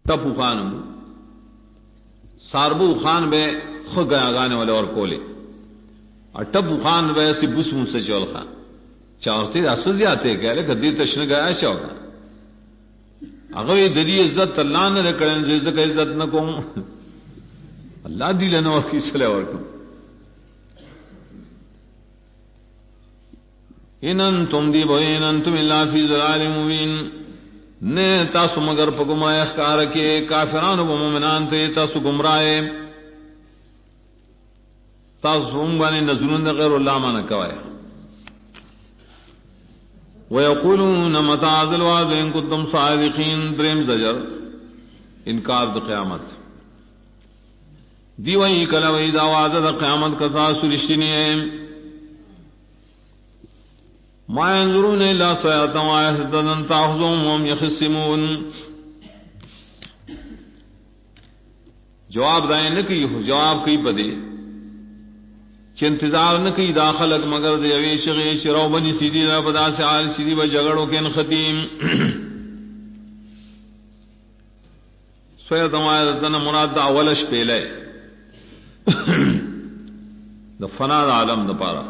ٹپو خان ساربو خان بے خگا گانے والے اور کولے اور ٹپو خان بے سی بس من سے چول خان چاہتے اسز آتے کہہ رہے گدی تشن گیا چاہتا اگر یہ دلی عزت اللہ نہ کریں عزت کا عزت نہ کو اللہ دی لینا اور کی چلے اور کیوں ان انتم دی بوین انتم اللہ فی ضلال مبین نے تاسو مگر پگما اخکار کے کافران و مومنان تے تاسو گمراہے تاسو بانے نظرون غیر اللہ مانا کوائے وَيَقُولُونَ مَتَىٰ ذَا الْوَعْدُ إِن كُنتُمْ صَادِقِينَ دریم زجر انکار د قیامت دی وئی کلا وئی دا وعدہ دا قیامت کسا سرشتنی ہے ما ينظرون الا صيحة واحدة تأخذهم وهم يخصمون جواب دائیں نہ کی جواب کی پدے کہ انتظار نہ کی داخلک مگر دے وی شغی شرو بنی سیدھی دا پدا سے آل سیدھی و جگڑوں کے ختیم صيحة واحدة مراد دا اولش پہلے دا فنا دا عالم دا پارا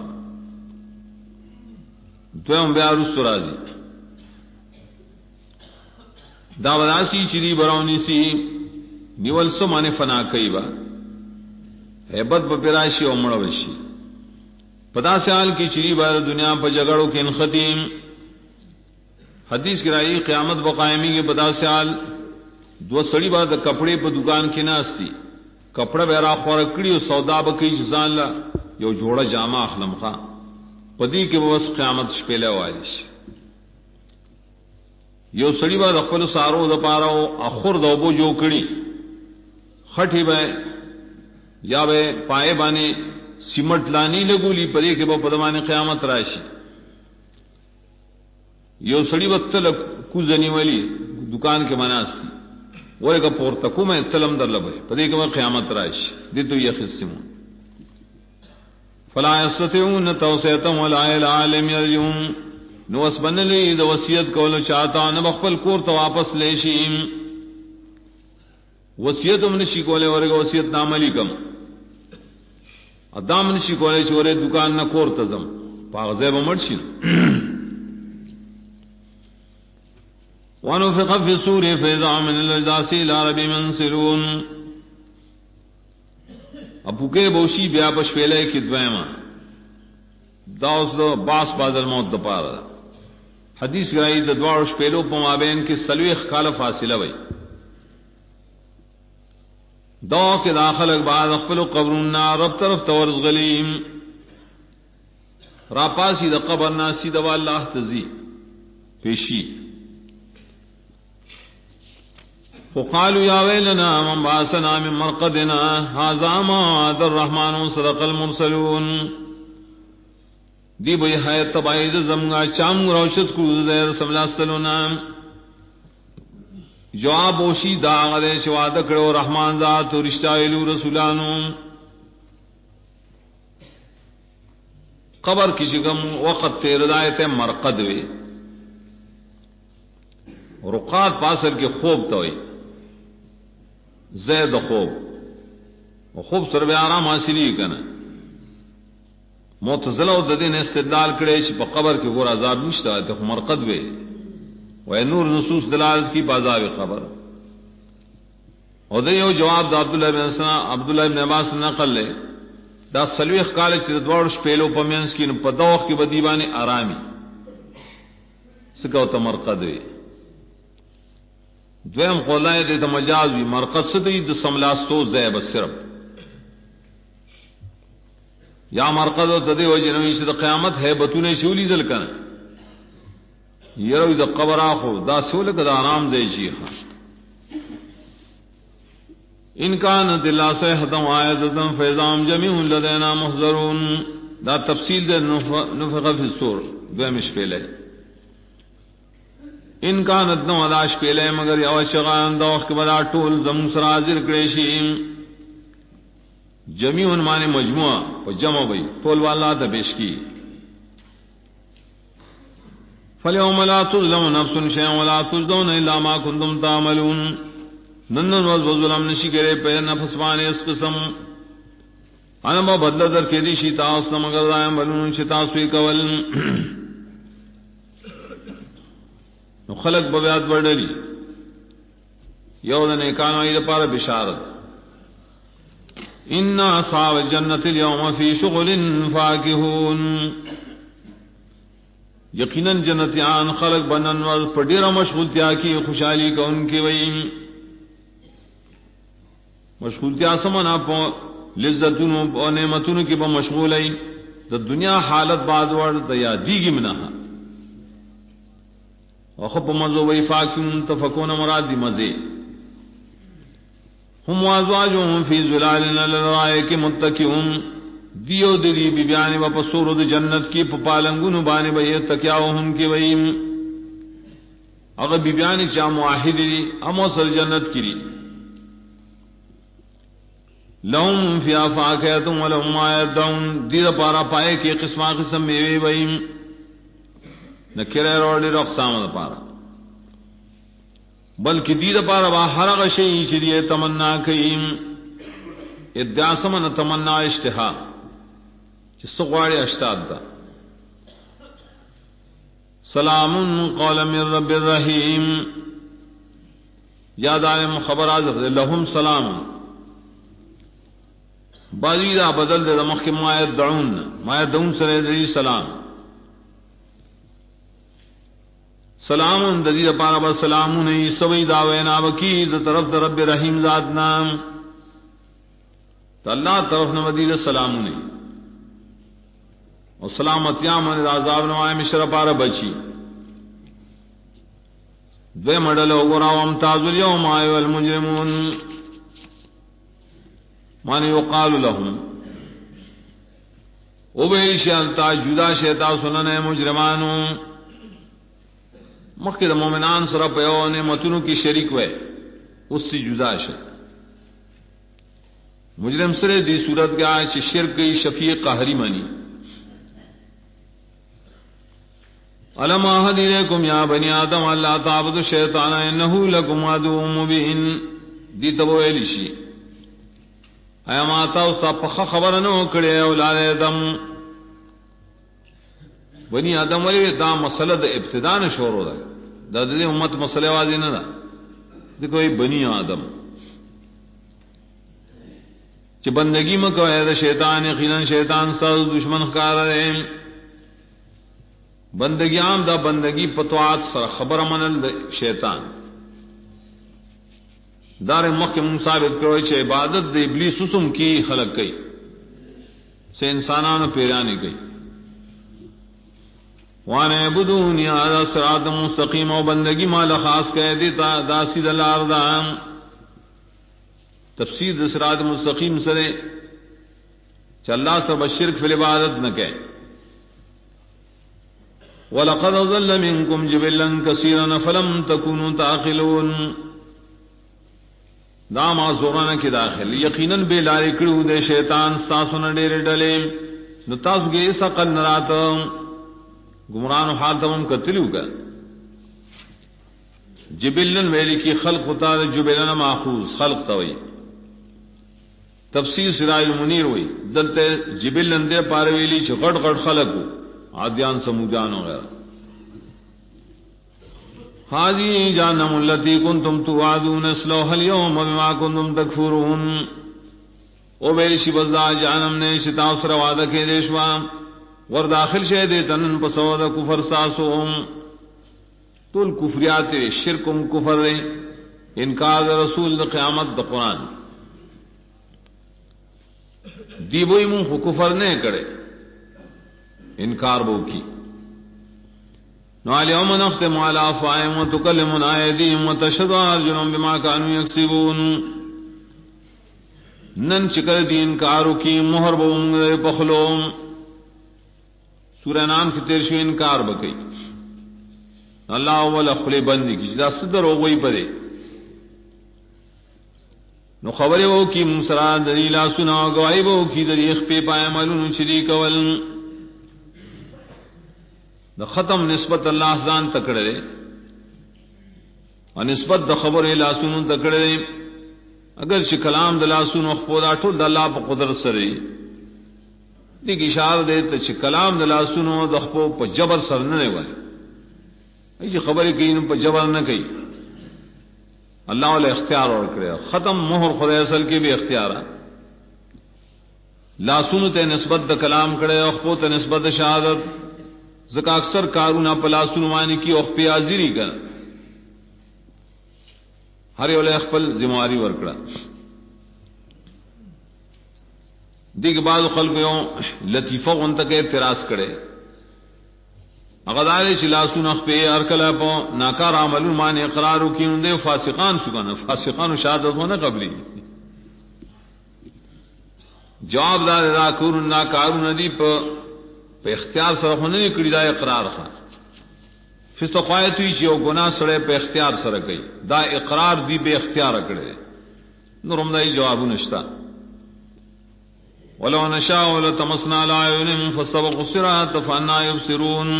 دویم بیا رستو راضی دا وداسی چری براونی سی نیول سمانے فنا کئی با حیبت بپراشی و مڑوشی پدا سال کی چری بار دنیا پا جگڑوں کے ختیم حدیث کی قیامت بقائمی کے پدا سال دو سڑی بار دا کپڑے پا دکان کی ناستی کپڑا بیرا خورکڑی و سودا بکی جزان لا یو جوڑا جامع اخلم خواہ پدی کے بس قیامت شپیلے وائش یو سڑی با دخپل سارو دا پاراو اخور دوبو جو کڑی خٹی بے یا بے پائے بانے سیمٹ لانی لگولی پدی کے با پدمانے قیامت راشی یو سڑی با تلک کوزنی والی دکان کے مناستی وہ ایک پورتکو میں تلم در لبے پدی کے با قیامت راشی دی تو یہ خصمون فلا يستطيعون توسية ولا إلى عالم يرجعون نوس بن لی د وصیت کول چاہتا نہ بخپل کور تو واپس لیشیم وصیت من شی کولے ورگه وصیت نامه لیکم ادم نشی کولے چورے دکان نہ کور تزم پاغزه بمرشی ونفخ في الصور فإذا من الأجداث إلى رب منسلون ابو کے بوشی بیا پش پہلے کی دویما داوس دو باس بادل موت دپارا حدیث گرائی د دوارش پہلو پمابین کی سلویخ کال فاصلہ وئی دو کے داخل بعد اخپل قبرنا رب طرف تورز غلیم راپاسی د قبر ناسی دوا اللہ تزی پیشی وقالوا يا ويلنا من بعثنا من مرقدنا هذا ما وعد الرحمن صدق المرسلون دی بھئی حیات تباید زمگا چام روشت کو زیر سملاستلونا جواب اوشی داغ دے شواد کرو رحمان ذات و رشتہ علو رسولانو قبر کی شکم وقت تیر دایت مرقد وے رقات پاسر کے خوب توئی زید خوب خوب سر بے آرام حاصلی کنا معتزلہ و ددین استدلال کرے چھ پا قبر کے گور عذاب نشتا ہے تو مرقد بے و نور نصوص دلالت کی بازاب قبر اور دیو جواب دا عبداللہ بن عباس نقل لے دا سلویخ کالج تی دوارش پیلو پا مینس کی پا دوخ کی بدیبانی آرامی سکو تا مرقد بے دویم قولائے دیتا مجاز بھی مرقد صدی دا سملاستو زیب السرب یا مرقد دا دے وجہ نوی سے دا قیامت ہے بطونے شولی دل کنا یہ روی دا قبر آخو دا سولک دا آرام دے جیخا انکانت اللہ صحتم آیتتم فیضام جمیعون لدینا محضرون دا تفصیل دے نفخ فی الصور دویمش پہلے ان کا ندنو علاش پیلے مگر یو شغان دوخ کے بدا ٹول زمون سرازر کریشیم جمیعن مانے مجموعہ و جمع بھئی ٹول والا دا پیش کی فَالْيَوْمَ لَا تُظْلَمُ نَفْسٌ شَيْئًا وَلَا تُجْزَوْنَ إِلَّا مَا كُنتُمْ تَعْمَلُونَ ننن وز ظلم نشی کرے پہ نفس بانے اس قسم انا با بدل در کے دی شیتا اس مگر دائم بلون شتا سوی کول نو خلق بویات بردلی یو دن ایکانو اید پار بشارت ان اصحاب الجنت اليوم فی شغل فاکہون یقیناً جنتیان خلق بنن وز پڑیر مشغولتیا کی خوشحالی کا ان کی وئی مشغولتیا سمنا پو لذتونو پو نعمتونو کی پا مشغول ای دا دنیا حالت بعد ورد دا یا دیگی منہا وخب مزو وی فاکیون تفکون مراد دی مزے ہم وازواجون فی ظلالنا لرائک متکیون دیو دری بی بیانی و پسورو دی جنت کی پالنگونو بانی بی تکیاوہم کی ویم اگر بی بیانی چا معاہد دی امو سر جنت کی دی لهم فی آفاکیتم و لهم آیت دون دید پارا پائے کی قسمہ قسم میوے ویم نکرے روڑی رقصام دا پارا بلکہ دید پارا با حرق شئی چیدی تمنا کئیم ادعا سمن تمنا اشتہا چی سغواری اشتاد دا سلام قول من رب الرحیم یاد آئے خبر آزر لهم سلام بازی دا بدل دے مخ کے مایت دعون سرے دی سلام سلام ددی دا پارا با سلام نہیں سوئی دعوینا وکی دا طرف دا رب رحیم ذات نام تا اللہ طرف نمدی دا سلام نہیں اور سلامتیاں من دا عذاب نوائے مشرا پارا بچی دوے مڈلو گراو امتاز اليوم آئیو المجرمون مانی یقال لهم او بے شانتا جدا شیتا سنن مجرمانو مخکد مومنان سر پیو نعمتونو کی شریک وے اس سے جدا شے مجرم سرے دی صورت کے آج شرک کی شفیع قہری منی علم آہد الیکم یا بنی آدم اللہ تعبد الشیطان انہو لکم عدو مبین دی تبو ایلیشی ایا ماتا استا پخ خبر نو کڑے اولاد آدم بنی آدم ولی دا مسئلہ دا ابتداء نے شروع دا دا دلی امت مسئلہ واضح نہ دا دیکھو ای بنی آدم چی بندگی مکو ہے دا شیطان یقیناً شیطان ساز دشمن کار رہے بندگی عام دا بندگی پتوات سر خبر منل دا شیطان دار مخ کے ثابت کرو چھے عبادت دے ابلیس اسم کی خلق گئی سے انسانان پیرانے گئی وانا عبدونی آدھا صراط مستقیم و بندگی مالا خاص کہہ دیتا داسی دلار دام تفسیر دا صراط مستقیم سرے چھ اللہ سب الشرک فی العبادت نہ کہے وَلَقَدْ ضَلَّ مِنْكُمْ جِبِلًّا كَثِيرًا فَلَمْ تَكُونُوا تَعْقِلُونَ دا معذورانہ کی داخل یقیناً بے لاری کڑو دے شیطان ساسونا ڈیرے ڈلے نو تاسو کے اس عقل نراتا گمران و حال تمام قتلو کا جبلن ویلی کی خلق ہوتا دے جبلن ماخوذ خلق توئی تفسیر سراج المنیر ہوئی دلتے جبلن دے پارے ویلی چھ غٹ غٹ خلق ہو عادیان سمودان وغیرہ حاضی جانم اللتی کنتم توعدون اسلوح اليوم بما کنتم تکفرون او بیشی بزدہ جانم نے شتاو سر وعدہ کے دیشوا ور داخل شہدے تنن پسود کفر ساسوم تو الکفریات شرکم کفر انکار رسول دا قیامت دا قرآن دیبوئی من کفر نے کرے انکار بو کی نو اليوم نختم على افواههم وتكلمنا ايديهم وتشهد ارجلهم بما كانوا يكسبون نن چکر دی انکارو کی مہر بوم پخلو سورہ نام کی تیرشو انکار بکئی اللہ اولا خلی بندی کی جدا صدر ہو گئی پدے نو خبر وہ کی منسرا دلیلا سنا گواہی وہ کی دریخ پہ پائے معلوم چری کول دا ختم نسبت اللہ زان تکڑے نسبت د خبر لاسونو تکړه اگر چې کلام د لاسونو خپل ټول د الله په قدرت سره دي کی اشاره ده ته چې کلام د لاسونو د خپل په جبر سره نه وایي ای خبرې کین په جبر نه کوي اللہ ول اختیار ورکړي ختم مہر خدای اصل کې به اختیار لاسونو ته نسبت د کلام کړي او خپل ته نسبت د شهادت زکه اکثر کارونه په لاسونو باندې کی او په حاضری کړه ہر یو له خپل ذمہواری ورکړه دیګ بعض خلک یو لطیفه غونته کې اعتراض کړي اغدار چې لاسونه په هر کله په ناکار عملونو باندې اقرار وکړي فاسقان شو کنه فاسقانو شهادتونه قبلي جواب دار دا کورن ناکارون ندی په اختیار سره خو نه کړی دا اقرار ښه فسقایت وی چې یو ګناه سره په اختیار سره کوي دا اقرار دی به اختیار کړي نورم دای جواب نشتا ولو نشاء لتمسنا على اعينهم فاستبقوا الصراط فانا يبصرون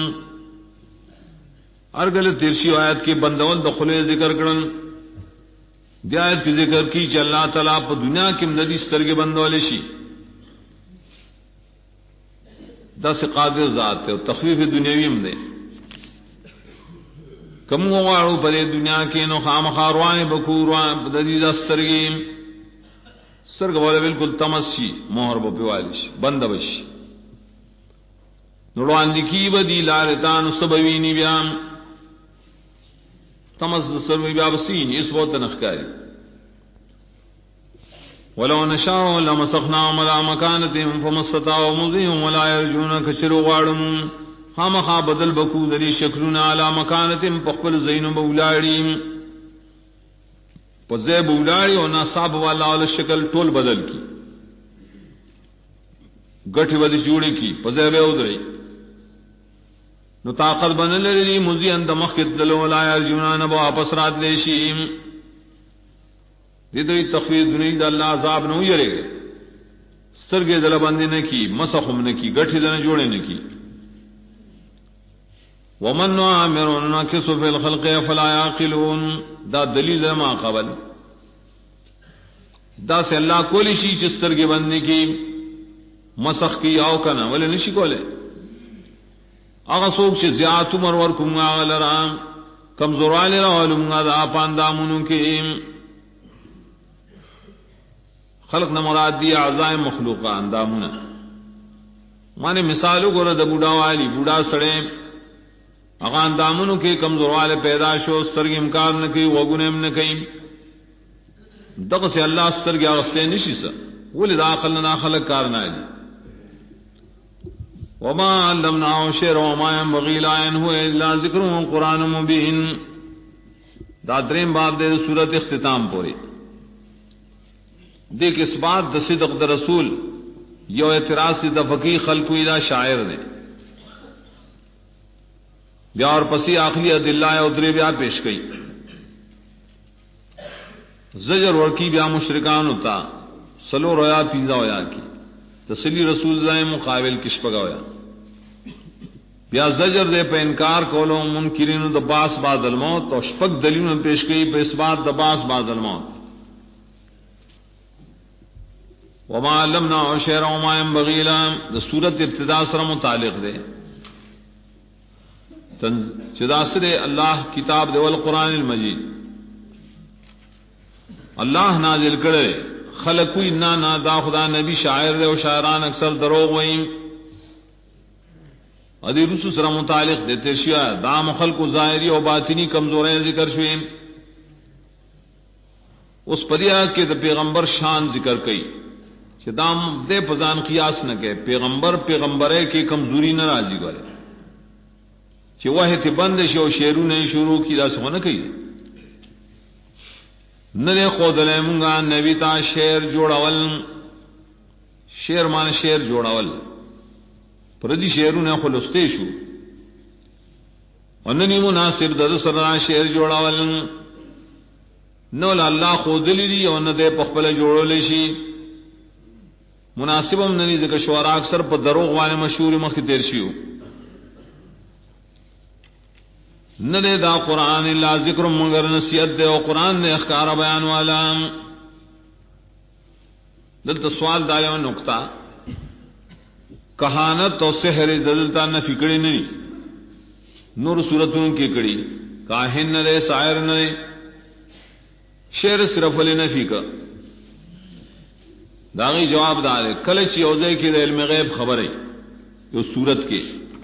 ارگل تیرشی آیت کی بندول دخلے ذکر کرن دی آیت کی ذکر کی چې اللہ تعالیٰ پا دنیا کی مددی سترگی بندولے شی دا سے قادر ذات ہے تخفیف دنیاوی مدے کم غوارو پدے دنیا کے نو خام خاروان بکوروان بددی دا سترگی سترگ والا بالکل تمس شی مہر بپیوالیش بند بشی نروان دکی بدی لارتان سبوینی بیام تمس سروی بابسین اس وقت نخکاری ولو نشاء لمسخناهم على مكانتهم فما استطاعوا مضيهم ولا يرجون كشر غارم خامخا بدل بکو دری شکلنا على مكانتهم پخپل زین بولاڑی پزے بولاڑی اور ناصاب والا ول شکل ټول بدل کی گٹھ ودی جوڑی کی پزے به ودری نو طاقت بنل لري مزي اند مخدل ولا يرجون ابو واپس رات لیشیم دې دوی تخفیف دنیا د الله عذاب نو یریږي سترګې دل باندې نه کی مسخم نه کی گٹھ دنه جوړې نه کی ومن امرنا نكسو في الخلق فلا يعقلون دا دلیل ما قبل دا سے اللہ کولی شی چستر کے بندی کی مسخ کی آو کنا ولی نشی کولے آغا سوک چی زیادت عمر ورکمگا غلرام کمزور والی راولمگا دا پاندامونو کی خلق نمراد دی اعضاء مخلوقہ اندامونا مانے مثالو کو رد بوڑا والی بوڑا سڑے اغا اندامونو کی کمزور والے پیدا شو سترگ امکار نکی وگنیم نکی دق سے اللہ سترگ اغسطے نشی سا ولی دا عقل نا خلق کارنا دی وما علمناو شعر وما ينبغي لا ينهو الا ذکر قرآن مبین دا درین باب دے سورت اختتام پوری دیکھ اس بات دا صدق دا رسول یو اعتراض دا فقی خلقوی دا شاعر نے بیا اور پسی آخری ادلہ ادری بیا پیش گئی زجر ورکی بیا مشرکان ہوتا سلو رویا پیزا ہویا کی تسلی رسول اللہ مقابل کشپگا ہویا بیا زجر دے پہ انکار کولو منکرین دا باس بعد الموت اور شپک دلیل پیش گئی پہ اس بات دا باس بعد الموت وما علمنا شعر وما ينبغي له دا سورت ابتدا سره متعلق دے چداسر اللہ کتاب دے والقرآن المجید اللہ نازل کرے خلقوی نا دا خدا نبی شاعر دے و شاعران اکثر دروغ وئیم ادی رسو سره متعلق دے ترشیا دا مخلق ظاہری و باطنی کمزوریں ذکر شوئیم اس پدیا کے دا پیغمبر شان ذکر کئی کہ دام دے پزان قیاس نہ کہ پیغمبرے کی کمزوری نہ راضی کرے کہ وہ تے بند شو شیرو نے شروع کی دا سو نہ کئی نہ دے خود لے منگا نبی تا شعر جوڑاول شعر مان شعر جوڑاول پردی شعرو نے خلستے شو اننی مناسب در سرا شعر جوڑاول نو اللہ خود لی او نہ دے پخپل جوڑو لے شی مناسبم ننی ذکر شعرا اکثر پر دروغ والے مشہور مخ تیر شیو نہ دے دا قرآن الا ذکر مگر نصیحت دے، اور قرآن نے اخکار بیان والا. دلتا سوال دایا نقطہ کہانت اور سحر دلتا نہ فکڑی نہیں، نور صورتوں کی کڑی کاہن نہ دے شاعر نہ دے، شعر صرف علی نفی کا داغی جواب دارے کلچ یوزے کی دے علم غیب خبر ہے جو صورت کے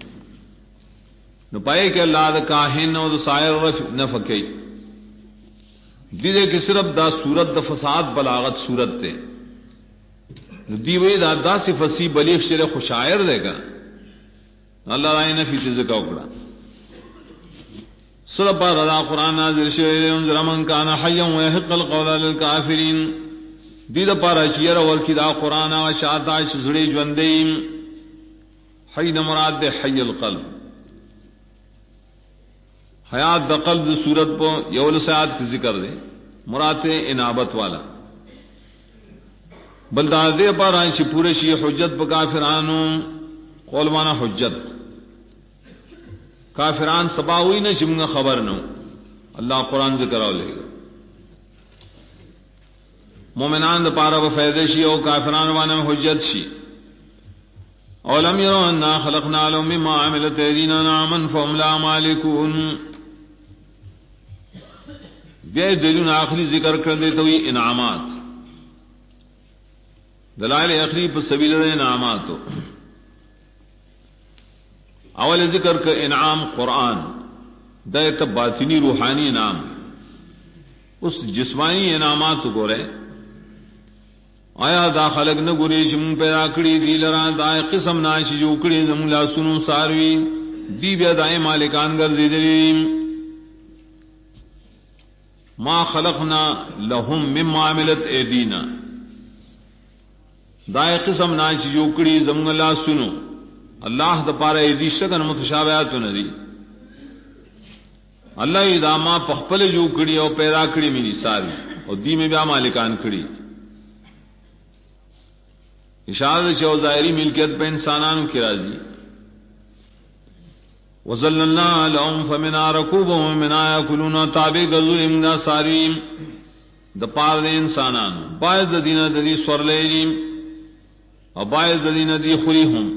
نہ پائے کہ اللہ دا کاہن اور شاعر نہ فکی دیدے کہ صرف دا صورت دا فساد بلاغت صورت تے دی وی دا دا سی فسی بلیغ شر خوشاعر دے گا اللہ رائے نفی تے ذکا اکڑا صرف پر رضا قرآن نازل شوئے انذر من کان حیا ویحق القول للکافرین دید پارا شیر ورکی دا قرآن و شاعتا شزڑی جوندیم حی مراد دے حی القلب حیات دا قلب دا صورت پو یول سیاد کی ذکر دے مراد انابت والا بلدار دے پارا چی پورے شی حجت پا کافرانو قول مانا حجت کافران سبا ہوئی نہ چمگا خبر نو اللہ قرآن ذکر او لے گا مومنان دا پارا بفیدے شی او کافران وانا حجت شی اولم یرو انا خلقنا لهم مما عملت ایدینا نعما فهم لا مالکون بے دلیل آخری ذکر کر دیتا ہوئی انعامات دلائل اخری پر سبیل انعامات اول ذکر کا انعام قرآن دایت باطنی روحانی انعام اس جسمانی انعامات کو رہے آیا دا خلق نہ گری جم پیدا کڑی دی لرا دا قسم ناشی جو کڑی زم لا سنو ساروی دی بیا دائیں مالکان گرزی دلیم ما خلقنا لهم مما عملت ایدینا دائیں قسم ناشی جو کڑی زم لا سنو اللہ دا پارا ایدی شکن متشابہاتو ندی اللہ اداما پخپل جو کڑی او پیدا کڑی منی ساری اور دی میں بیا مالکان کڑی اشارت چو ظاہری ملکیت پہ انسانانو کی راضی وَظَلَّلْنَا لَهُمْ فَمِنَا رَكُوبُهُمْ وَمِنَا يَأْكُلُونَ تابع گزو امنا ساریم دا پار دے انسانانو باعث دا دینا دا دی سور لیلیم اور باعث دا دینا دی خریہم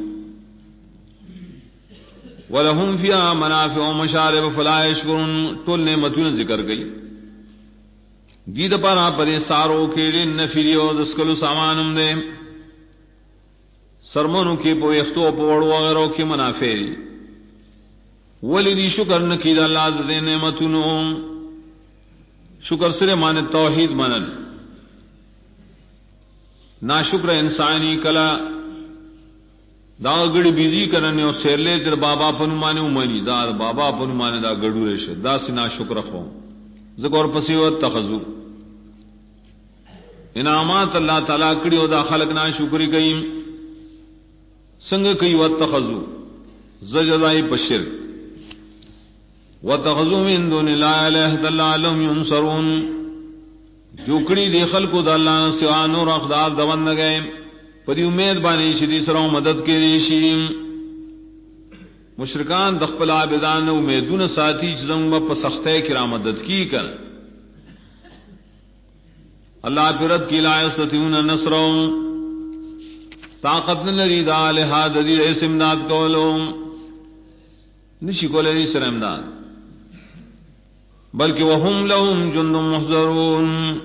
وَلَهُمْ فِيهَا مَنَافِعُ وَمَشَارِبُ فَلَا يَشْكُرُونَ ٹول نعمتوں ذکر گئی دید پر آپ دے سارو کیڑے نفریو دسکلو سامانم دے سرمنو کی پو اختو پوڑ وغیرہ کی منافع ولی دی شکر نکی دا اللہ دے نعمتونو شکر سرے مان توحید منل نا شکر انسانی کلا دا گڑی بیزی کرنے اور سیر لے تر بابا پنو مانے امانی دا بابا پنو مانے دا گڑو ریش دا سی نا شکر خو ذکر پسیوت تخذو انعامات اللہ تعالیٰ کڑی و دا خلق نا شکری کئیم سنگ کئی واتخذو زجدائی پشر واتخذو من دون لا الہ دا اللہ علم ینصرون جو کڑی دے خلقو دا اللہ نسوان اور اقدار دوان نگئے پدی امید بانی شدی سروں مدد کے دیشیم مشرکان دخپل عابدان امیدون ساتھی چزنگ با پسختے کرا مدد کی کر اللہ پرد کی لا یستطیعون نصرهم طاقت نلری دا لہا ددیر ایس امداد کولو نشی کولی سر امداد بلکہ وهم لهم جند محضرون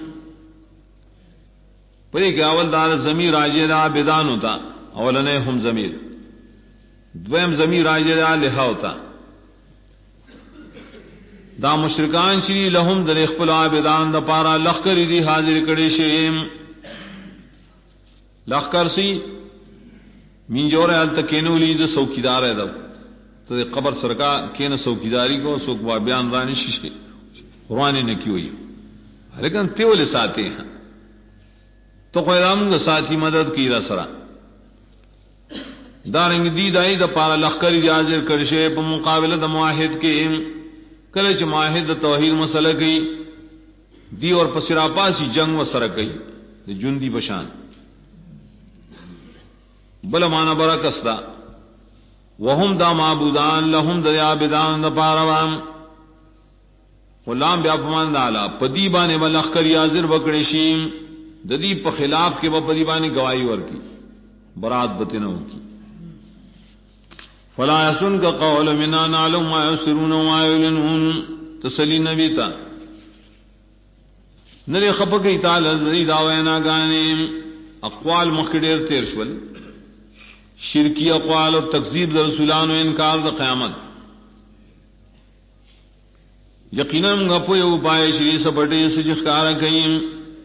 پری کہ اول دار ضمیر آجے دا عابدان ہوتا اولنے ہم ضمیر دویم ضمیر آجے دا لہا ہوتا دا مشرکان چی لهم در اخپل عابدان دا پارا لخکری دی حاضر کڑی شیم لخکر سی مین جو رہے حال تک کینو لی دا سوکیدار ہے دا تو دے قبر سرکا کین سوکیداری کو سوک بیان رانی شیشے قرآن نے کی ہوئی لیکن تیولے ساتے ہیں تو قیدام دا ساتھی مدد کی رسرا دارنگ دی دائی دا پارا لخکری دی حاضر کرشے پا مقابل دا معاہد کے کلچ معاہد دا توحید مسئلہ کی دی اور پسرا پاسی جنگ و سرکی دی جندی بشان بل مانا برکستا وهم دا معبودان لهم دا عابدان دا پاروان غلام بیا پمان دالا پدی بانے بلخکر یازر بکڑی شیم ددی په خلاف کې به پدی بانے گواہی ورکی برات بتنو کی فلا يسنك قول منا نعلم ما يسرون وما يعلنون تسلی نبی تا نری خپکی تعالی ذی داوینا گانے اقوال مخدر تیر شول شرکی اقوال و تکذیب رسولان و انکار د قیامت یقینا غپو یو پای شری سپٹی سجخکار کئیم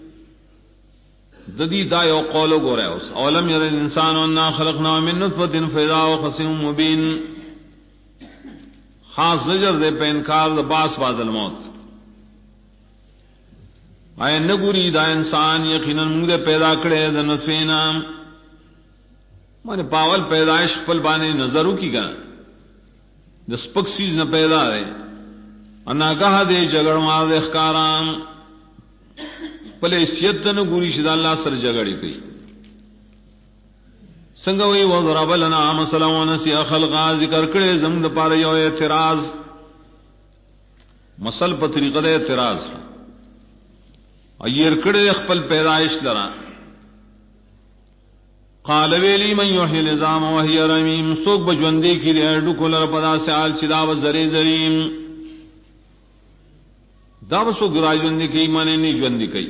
ددی دا یو قول گورا اس اولم یر الانسان انا خلقنا من نطفه فاذا هو خصيم مبين خاص زجر دے پہ انکار د باس بعد الموت آئے نگوری دا انسان یقینا موږ پیدا کړي د نطفینا مانے پاول پیدائش پل بانے نظروں کی گا د سپک سیز نہ پیدا ہے انا گاہ دے جگڑ مار دے اخکارام پلے سیت نہ گوری شد اللہ سر جگڑی گئی سنگوئی وضرب لنا مثلا ونسی خلقا ذکر کرے زمد پار یو اعتراض مسل پر طریقہ دے اعتراض ایر کڑے خپل پیدائش لرا قال ویلی من یحیی العظام وهي رمیم سوک بجوندی کی ریڈو کولر پدا سے آل چدا و زری زریم دا سو گراجوندی کی مانے نہیں جوندی کی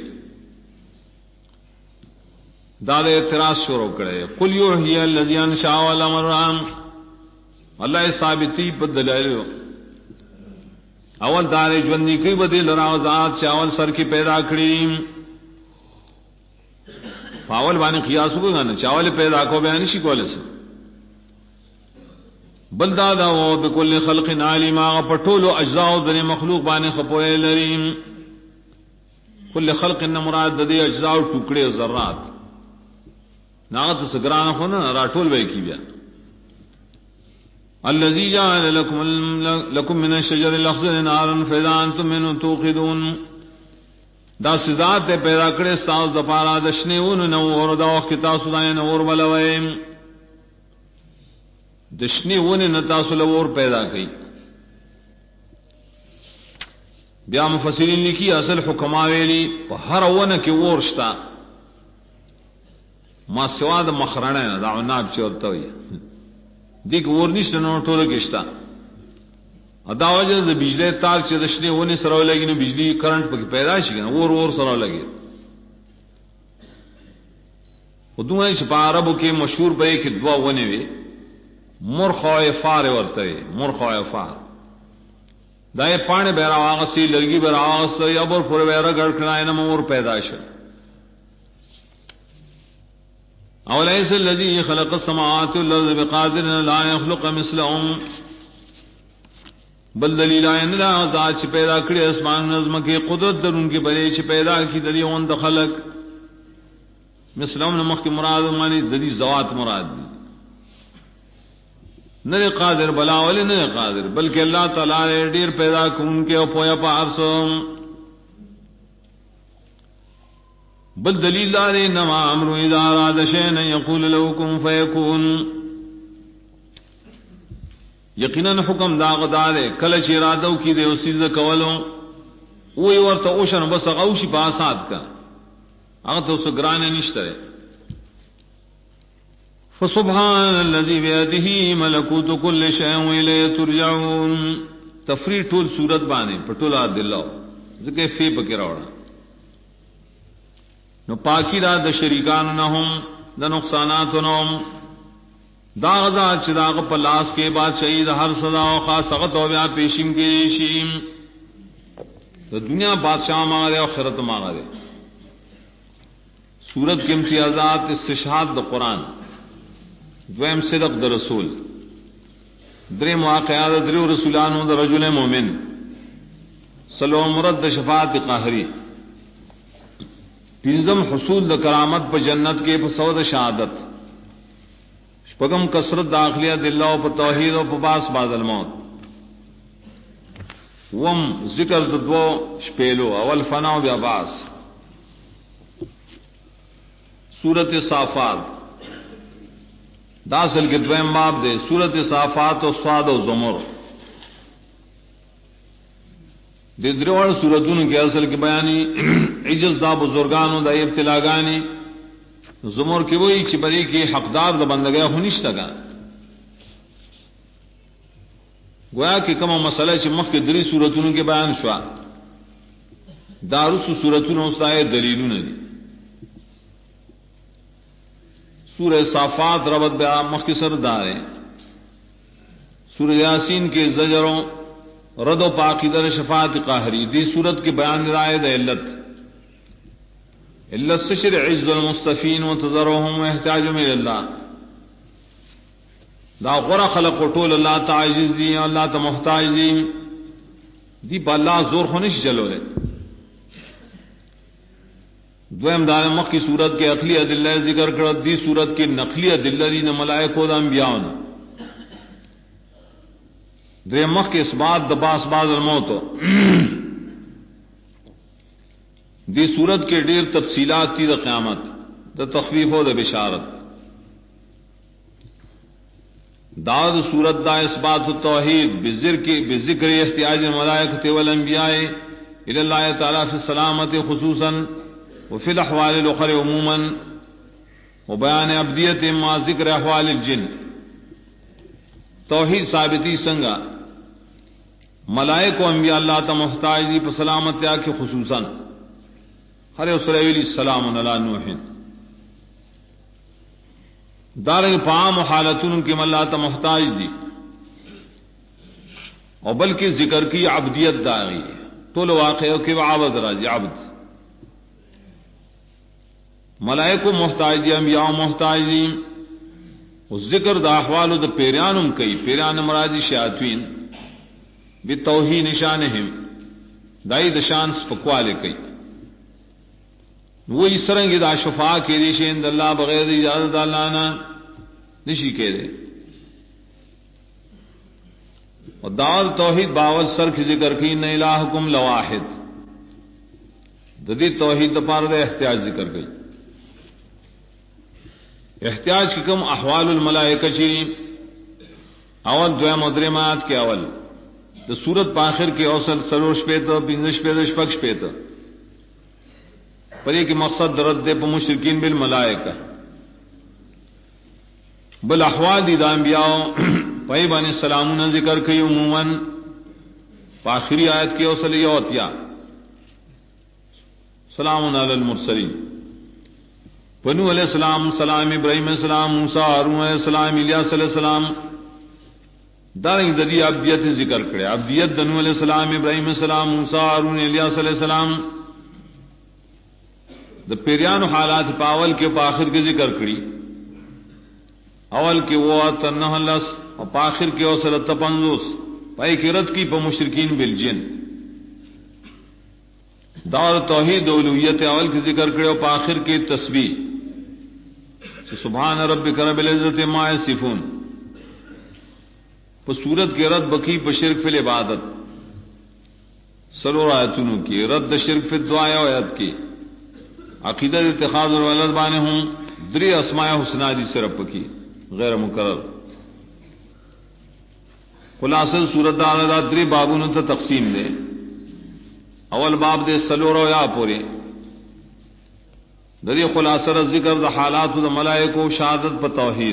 دا دے اعتراض شروع کرے قل یحیی الذی انشأ الامر اللہ ثابتی پر دلائل اول دار جوندی کی بدل راوزات چاول سر کی پیدا کړی پاول باندې قیاس وګڼه چاول پیدا کو بیان شي کولای سي بل دا او بكل خلق علیم پټولو اجزاء د مخلوق باندې خپوی لري کل خلق ان مراد د دې اجزاء او ټوکړي ذرات ناغت سگران خو نه راټول وای کی بیا الذي جعل لكم من الشجر الاخضر نارا فاذا انتم منه توقدون دا سزاد تے پیدا کرے ساز دپارا دشنے اون نور دا وقت تاسو دا نور ولویم دشنے اون نتاسو لور پیدا کی بیا مفسرین لکھی اصل حکما ویلی ہر اون کی ورشتا ما سوا د مخرنه دا عناب چورته وي دیک ورنیشت نو ټوله کېشتا ادا وجه د بجلی تار چې دشنه ونی سره لګي نو بجلی کرنٹ پکې پیدا شي کنه اور سره لګي ودوه چې په عربو کې مشهور به کې دوا ونی وي مرخ او فار ورته وي مرخ او فار دای پانه بیره واغسی لګي بیره واغسی یا بر پر بیره ګړ کړای نه مور پیدا شي اولئیس الذی خلق السماوات والارض بقادر لا يخلق مثلهم بل دلیل ان لا ذات چې پیدا کړی اسمان نظم کې قدرت درونکي بلې چې پیدا کی دلی اون د خلق مثلهم مخ کی مراد معنی دلی ذوات مراد دی نه قادر بلا ول نه قادر بلکہ اللہ تعالی ډیر پیدا کوونکې او پویا پارسم بل دلیل دار انما امر اذا اراد شيئا يقول له كن فيكون یقینا حکم دا غدار کله چې ارادو کی دی اوسې کولو وی ورته اوشن بس غوشي پاسات کا هغه ته سګران نشته فسبحان الذي بيده ملكوت كل شيء واليه ترجعون تفریح ټول صورت باندې پټولا دلو ځکه فی پکې راوړه نو پاکی را د شریکان نه هم د نقصانات نوم دا غزا چې داغ په لاس کې بعد شهید هر صدا او خاصغت او بیا پیشم کې شیم د دنیا بادشاہ ماغه او آخرت ماغه سورت کې امتیازات استشهاد د قران دویم صدق د رسول درې واقعات درو رسولانو د رجل مؤمن سلو مرد شفاعت قاهری پنزم حصول د کرامت په جنت کې په سود شهادت شپغم کثرت داخلیه د الله په توحید او په باس بعد الموت وم ذکر د دو شپېلو اول فنا او بیا باس سورۃ صافات دا اصل کې دویم باب دی سورۃ صافات او صاد او زمر د دروړ سورتونو کې اصل کې بیانې عجز دا بزرګانو د ابتلاګانی زمور کې وایي چې بری کې حقدار د بندګۍ خو نشته کا گویا کہ کومه مسله چې مخکې درې سورتونو کې بیان شو دا رسو سورتونو سره دلیلونه دي سورہ صافات ربط بیا مخکې سر دار سورہ یاسین کے زجروں رد و پاقیدر شفاعت قاہری دی صورت کے بیان رائے د علت سشر عز المستفین و تذرهم احتاج من اللہ دا غرا خلق و طول اللہ تعجز دی اللہ تا محتاج دی با اللہ زور خونش جلو لے دویم دار مخ کی صورت کے عقلی ادلہ ذکر کرد دی صورت کے نقلی ادلہ دی ملائکو دا انبیاؤن درے مخ کے اسبات دباس بعد الموت دی صورت کے ڈیر تفصیلات تی دا قیامت دا تخفیف و دا بشارت داد صورت دا اسبات التوحید بذکر احتیاج الملائکۃ والانبیاء الی اللہ تعالی فی السلامت خصوصا وفی الاحوال الاخرى عموما وبیان عبدیت ما ذکر احوال الجن توحید ثابتی سنگا ملائک و انبیاء اللہ تا محتاج دی پر سلامت یا کہ خصوصا ہر اسرائیلی السلام علی نوح دارنگ پام حالتن کے اللہ تا محتاج دی اور بلکہ ذکر کی عبدیت داغی تو لو واقع کہ عبد راضی عبد ملائک و محتاج دی انبیاء و محتاج دی ذکر دا احوال دا پیرانم کئی پیران مرادی شیاطین بتوہین شانہم دائی دشان سپکوالے کئی وہ اس طرح دا شفاع کے دیشے اند اللہ بغیر اجازت اللہ نا نشی کے دے اور دعوت توحید باول سر کی ذکر کی ان الہکم لواحد ددی توحید پار دے احتیاج ذکر گئی احتیاج کی کم احوال الملائکہ چی اول دویم ادرمات کے اول تو سورت پاخر کے اوسل سروش پیتا پنجش پیتا شپکش پیتا پر ایک مقصد رد دے پا مشرکین بالملائکہ بل احوال دی دا انبیاء پیبان السلامون ذکر کئی عموماً پاخری آیت کے اوسل یوتیا سلام علی المرسلین بنو علیہ السلام سلام ابراہیم علیہ السلام موسیٰ ہارون علیہ السلام الیاس علیہ السلام دارنگ ددی عبدیت ذکر کرے عبدیت دنو علیہ السلام ابراہیم علیہ السلام موسیٰ ہارون الیاس علیہ السلام دا پیریان حالات پاول کے پاخر کے ذکر کری اول کے وہ تنہ لس اور پاخر کے اوسر تپنزوس پائی کی رد کی پا مشرکین بالجن دار توحید اولویت اول کے ذکر کرے اور پاخر کے تسبیح سبحان ربک رب العزت ما یصفون پا صورت کے رد بکی پا شرک فی العبادت سلور آیتونوں کی رد شرک فی الدعاء آیت کی عقیدت اتخاذ الولد بانے ہوں دری اسماء حسنہ دی سرپ کی غیر مقرر خلاصہ صورت دانا دری بابوں تا تقسیم دے اول باب دے سلور و یا پورے دری خلاصہ ذکر دا حالات دا ملائک و شہادت پا توحید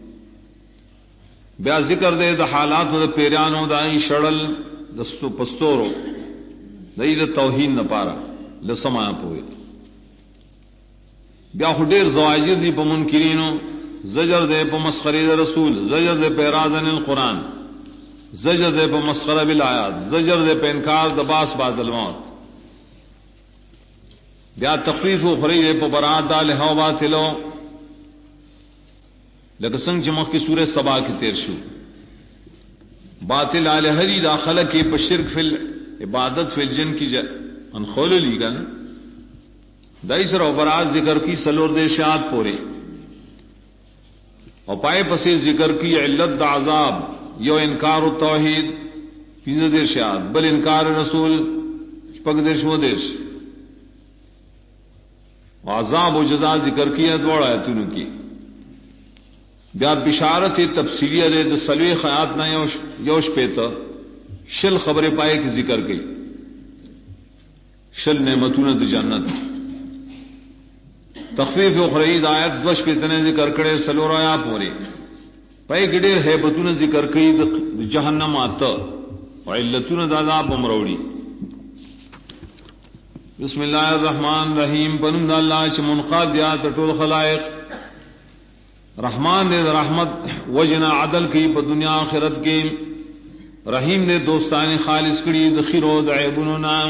بیا ذکر دے دا حالات دا پیرانو دا این شڑل دستو پستورو دا دا توحید نپارا لسمایا پوئے بیا خودیر زواجر دی پا منکرینو زجر دے پا مسخری دا رسول زجر دے پا ارادن القرآن زجر دے پا مسخرہ بالآیات زجر دے پا انکار دا باس بعد الموت بیا تخفیف و خری دے پا برات دا لہو باطلو لکہ سنگ چمخ کی سورہ سبا کی تیر شو باطل آل حری دا خلق کی پا شرک فی عبادت فی الجن کی انخول لی گا دائی سر اوپرات ذکر کی سلور دے شاعت پورے اور پائے پسے ذکر کی علت دا عذاب یو انکار التوحید پینزہ دیر شاعت بل انکار رسول شپک دیر شو دیر عذاب و جزا ذکر کی ہے دوڑا ہے تنو کی بیا بشارت تفصیلی دے دا سلوی خیات نا یوش پیتا شل خبر پائے کی ذکر گئی شل نعمتون دی جنت تخفیف اخری آیت دوش پیتنے ذکر کرے سلور آیا پورے پای گډیر هیبتونه ذکر کړي د جهنم اته وعلتونه د عذاب بمروړي بسم الله الرحمن الرحیم پنوم د الله چې منقادیات ټول خلائق رحمان دے رحمت وجنا عدل کی په دنیا آخرت کې رحیم دے دوستان خالص کړي د خیرو د عیبونو نام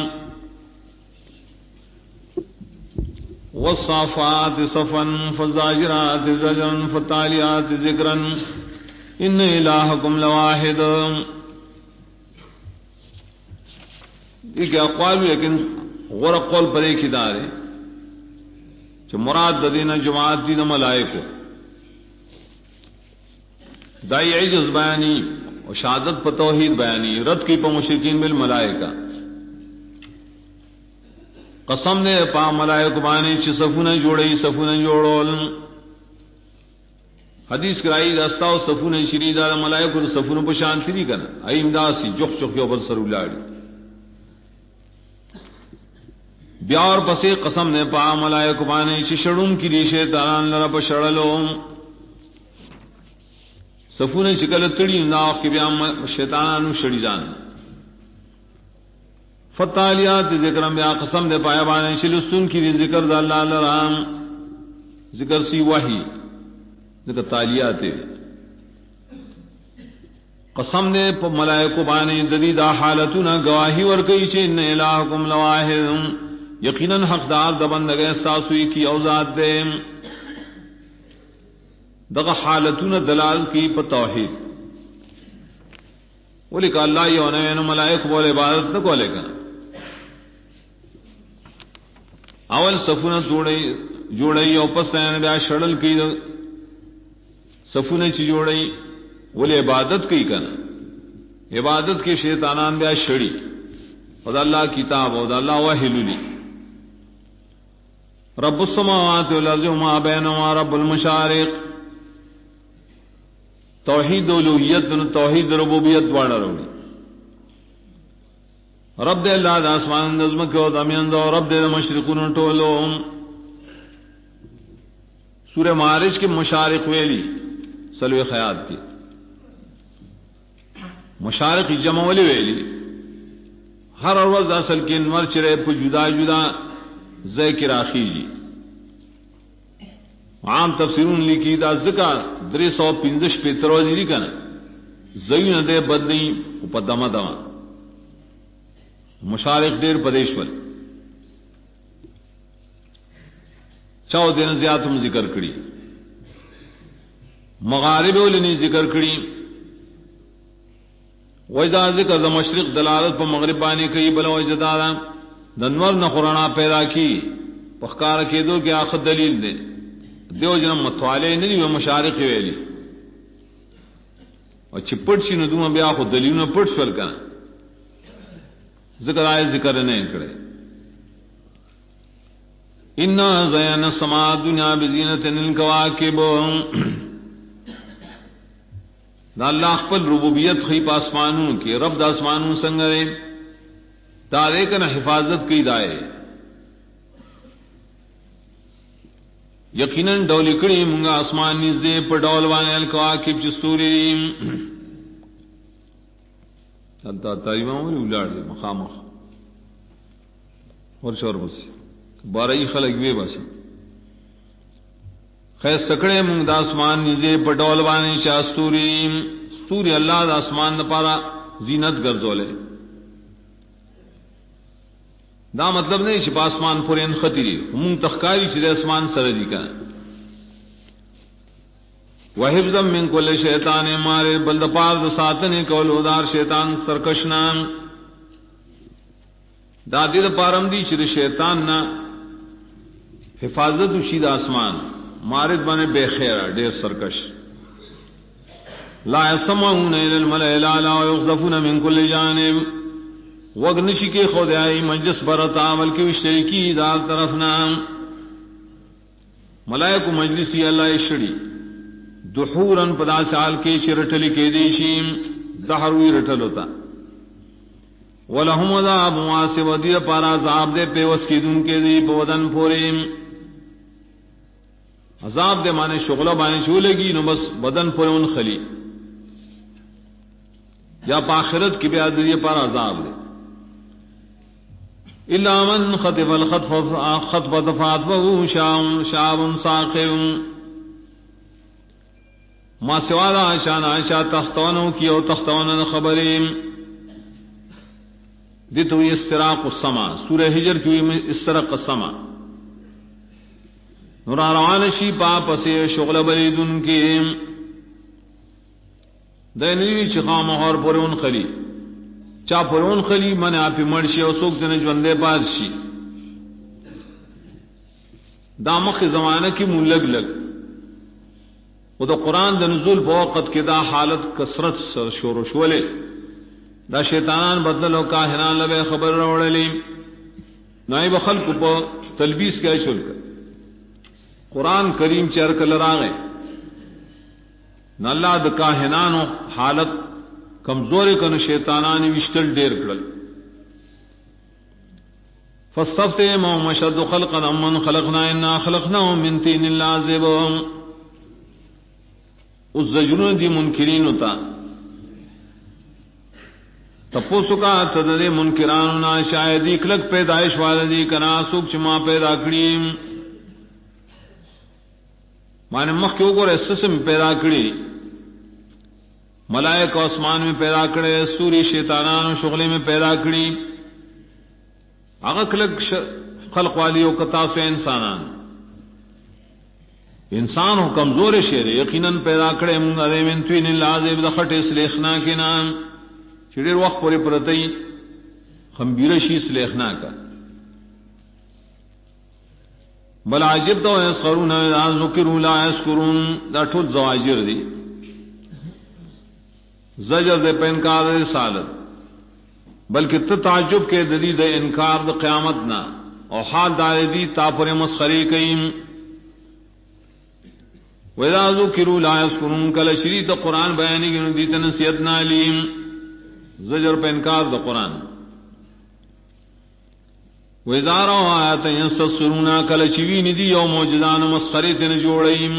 والصافات صفا فالزاجرات زجرا فالتاليات ذکرا ان الہکم لواحد. یہ کہ اقوال لیکن غور قول پر ایک ہی دارے جو مراد دینا جماعت دی نہ ملائکو دائی عجز بیانی و شہادت پر توحید بیانی رد کی پا مشرکین بالملائکہ قسم نے پا ملائکو بانی چھ صفونہ جوڑی صفونہ جوڑول حدیث کرائی دستا و صفونہ شرید آدھا ملائکو صفونہ پا شانتی نہیں کرنا ایم داسی جخ یو بل سر اولاری بیار پسے قسم نے پا ملائکو بانی چھ شڑون کی دی شیطان لرا پا شڑلو صفونہ چکل تڑی ناوخ کی بیام شیطانانو شڑی جان فتالیات ذکرم بیا قسم دے پایا بانے شلستون کی دی ذکر دا اللہ لرام ذکر سی وحی ذکر تالیات قسم دے پا ملائکو بانے ددی دا حالتونا گواہی ورکی چھے ان الہکم لواحد یقیناً حقدار دبندگے ساسوی کی اوزاد دے دغا حالتونا دلال کی پا توحید بولے کہ اللہ یہ ہونے میں ملائک بولے عبادت نہ کولے کنا اول صفونہ جوڑی او پس سین بیا شڑل کی صفونہ چی جوڑی بولے عبادت کی کنا عبادت کی شیطانان بیا شڑی خدا اللہ کتاب خدا اللہ وحی للی رب السماوات والارض وما بینهما رب المشارق توحید الوہیت توحید ربوبیت واڑا روڑی رب دے اللہ دا اسمان نظم کو دمیان دو رب دے مشرقون ٹولو سورہ معارج کے مشارق ویلی سلوی خیات کی مشارق جمع ولی ویلی ہر روز اصل کی انور چرے پو جدا جدا ذکر آخی جی عام تفسیرون لکی دا ذکر 315 پیترو دی کنا زیون دے بد نہیں پا دما دما مشارق دیر پدیشول چاو دین زیادتم ذکر کری مغارب ولنی ذکر کری وجدا ذکر دا مشرق دلالت پا مغرب بانے کئی بلا وجدا دنور نخورانا پیدا کی پخکار کے دو کہ آخر دلیل دے دیو جنم متوالے نہیں وہ مشارق ویلی اور چپٹ سی ندوما بیا خود دلیل نہ پٹ شول کنا ذکر آئے ذکر نہیں کرے انا زینا السماء الدنیا بزینت الکواکب دا اللہ خپل ربوبیت خی پاسمانوں کی رب دا اسمانوں سنگرے دا دے کنا حفاظت کی دائے یقیناً ڈولی کڑی منگا آسمان نزدے پر ڈول وانے الکواکب چستوری تاریمہ ہوئی اولاد دے مخامخ اور شور بس بارہی خلق بے بس خیر سکڑے منگ دا آسمان نزدے پر ڈول وانے چاستوری ستوری اللہ دا آسمان دا پارا زینت گرزولے دا مطلب نہیں چھ پاسمان پورین خطری مونگ تخکاری چھ اسمان سردی کا وحفظا من کل شیطان مارد بلدپار دا ساتنے کولودار شیطان سرکشنان دا دید پارم دی چھ شیطان نا حفاظت شید آسمان مارد بنے بے خیرہ دیر سرکش لا يسمعون الى الملأ الاعلى ويقذفون من كل جانب وگنشی کے خود آئی مجلس برتا عمل کی اشتریکی دار طرف نام ملائک مجلسی اللہ شڑی دحورن پدا سال کے رٹلی کے دیشیم دہروی رٹل ہوتا ولہم عذاب واصب دی پارا عذاب دے پیوس کی دن کے دی بدن پورے عذاب دے مانے شغلہ بانے چولے گی نو بس بدن پورے ان خلی یا پاخرت کی بیاد دی پارا عذاب دے الا من خطف الخطفة فاتبعه شعب ثاقب ما سوا دا شان عائشہ تختونوں کی اور تختونوں خبریں دیتو استراق السما سورہ ہجر کی استرق السما نورا روانشی پاپ سے شغل بلیدن کی دینوی چخام اور پرون خلی چا پرون خلی من آپ مرشی او سوک دن جوندے بادشی دامخ زمانہ کی ملگ لگ وہ تو قرآن دا نزول بوقت کی دا حالت کسرت شور و شولے دا شیطانان بدلو کاہنان لبے خبر روڑلی نائب خلق پا تلبیس کیا شلک قرآن کریم چرک لراغے نہ اللہ دا کاہنانو حالت کمزور کن شیطانانی وشتل دیر کرل فاستفتهم هم اشد خلقا امن خلقنا انا خلقناهم من طین لازب اس زجرون دی منکرین ہوتا تپوسو کا تدر منکرانونا شاید اکلک پیدائش والدی کنا سوک چما پیدا کریم مانے مخ کیوں گو رسس میں پیدا کری ملائک آسمان میں پیدا کرے سوری شیطانان و شغلے میں پیدا کری اکلک خلق والیوں کتا سے انسانان انسان ہو کمزور شیر یقیناً پیدا کرے منگا دے من توین لازب دخٹ سلیخنا کے نام چڑیر وقت پورے پرتئی خمبیرشی سلیخنا کا بل عجب تو یسخرون اذا ذکروا لا یذکرون دا ٹھوت زواجر دی زجر دے پہ انکار رسالت بلکہ تعجب کے دلی دے انکار دا قیامت نہ اور حال دار دی تاپر مسخری کئیم وَإِذَا ذُكِرُوا لَا يَذْكُرُونَ کل شریط قرآن بیانی گنو دیتا نصیحت نالیم زجر پہ انکار دا قرآن وَإِذَا رَوْا آیَاتًا يَسْتَسْخِرُونَ کل شوین دی یو موجدان مسخریتن جوڑیم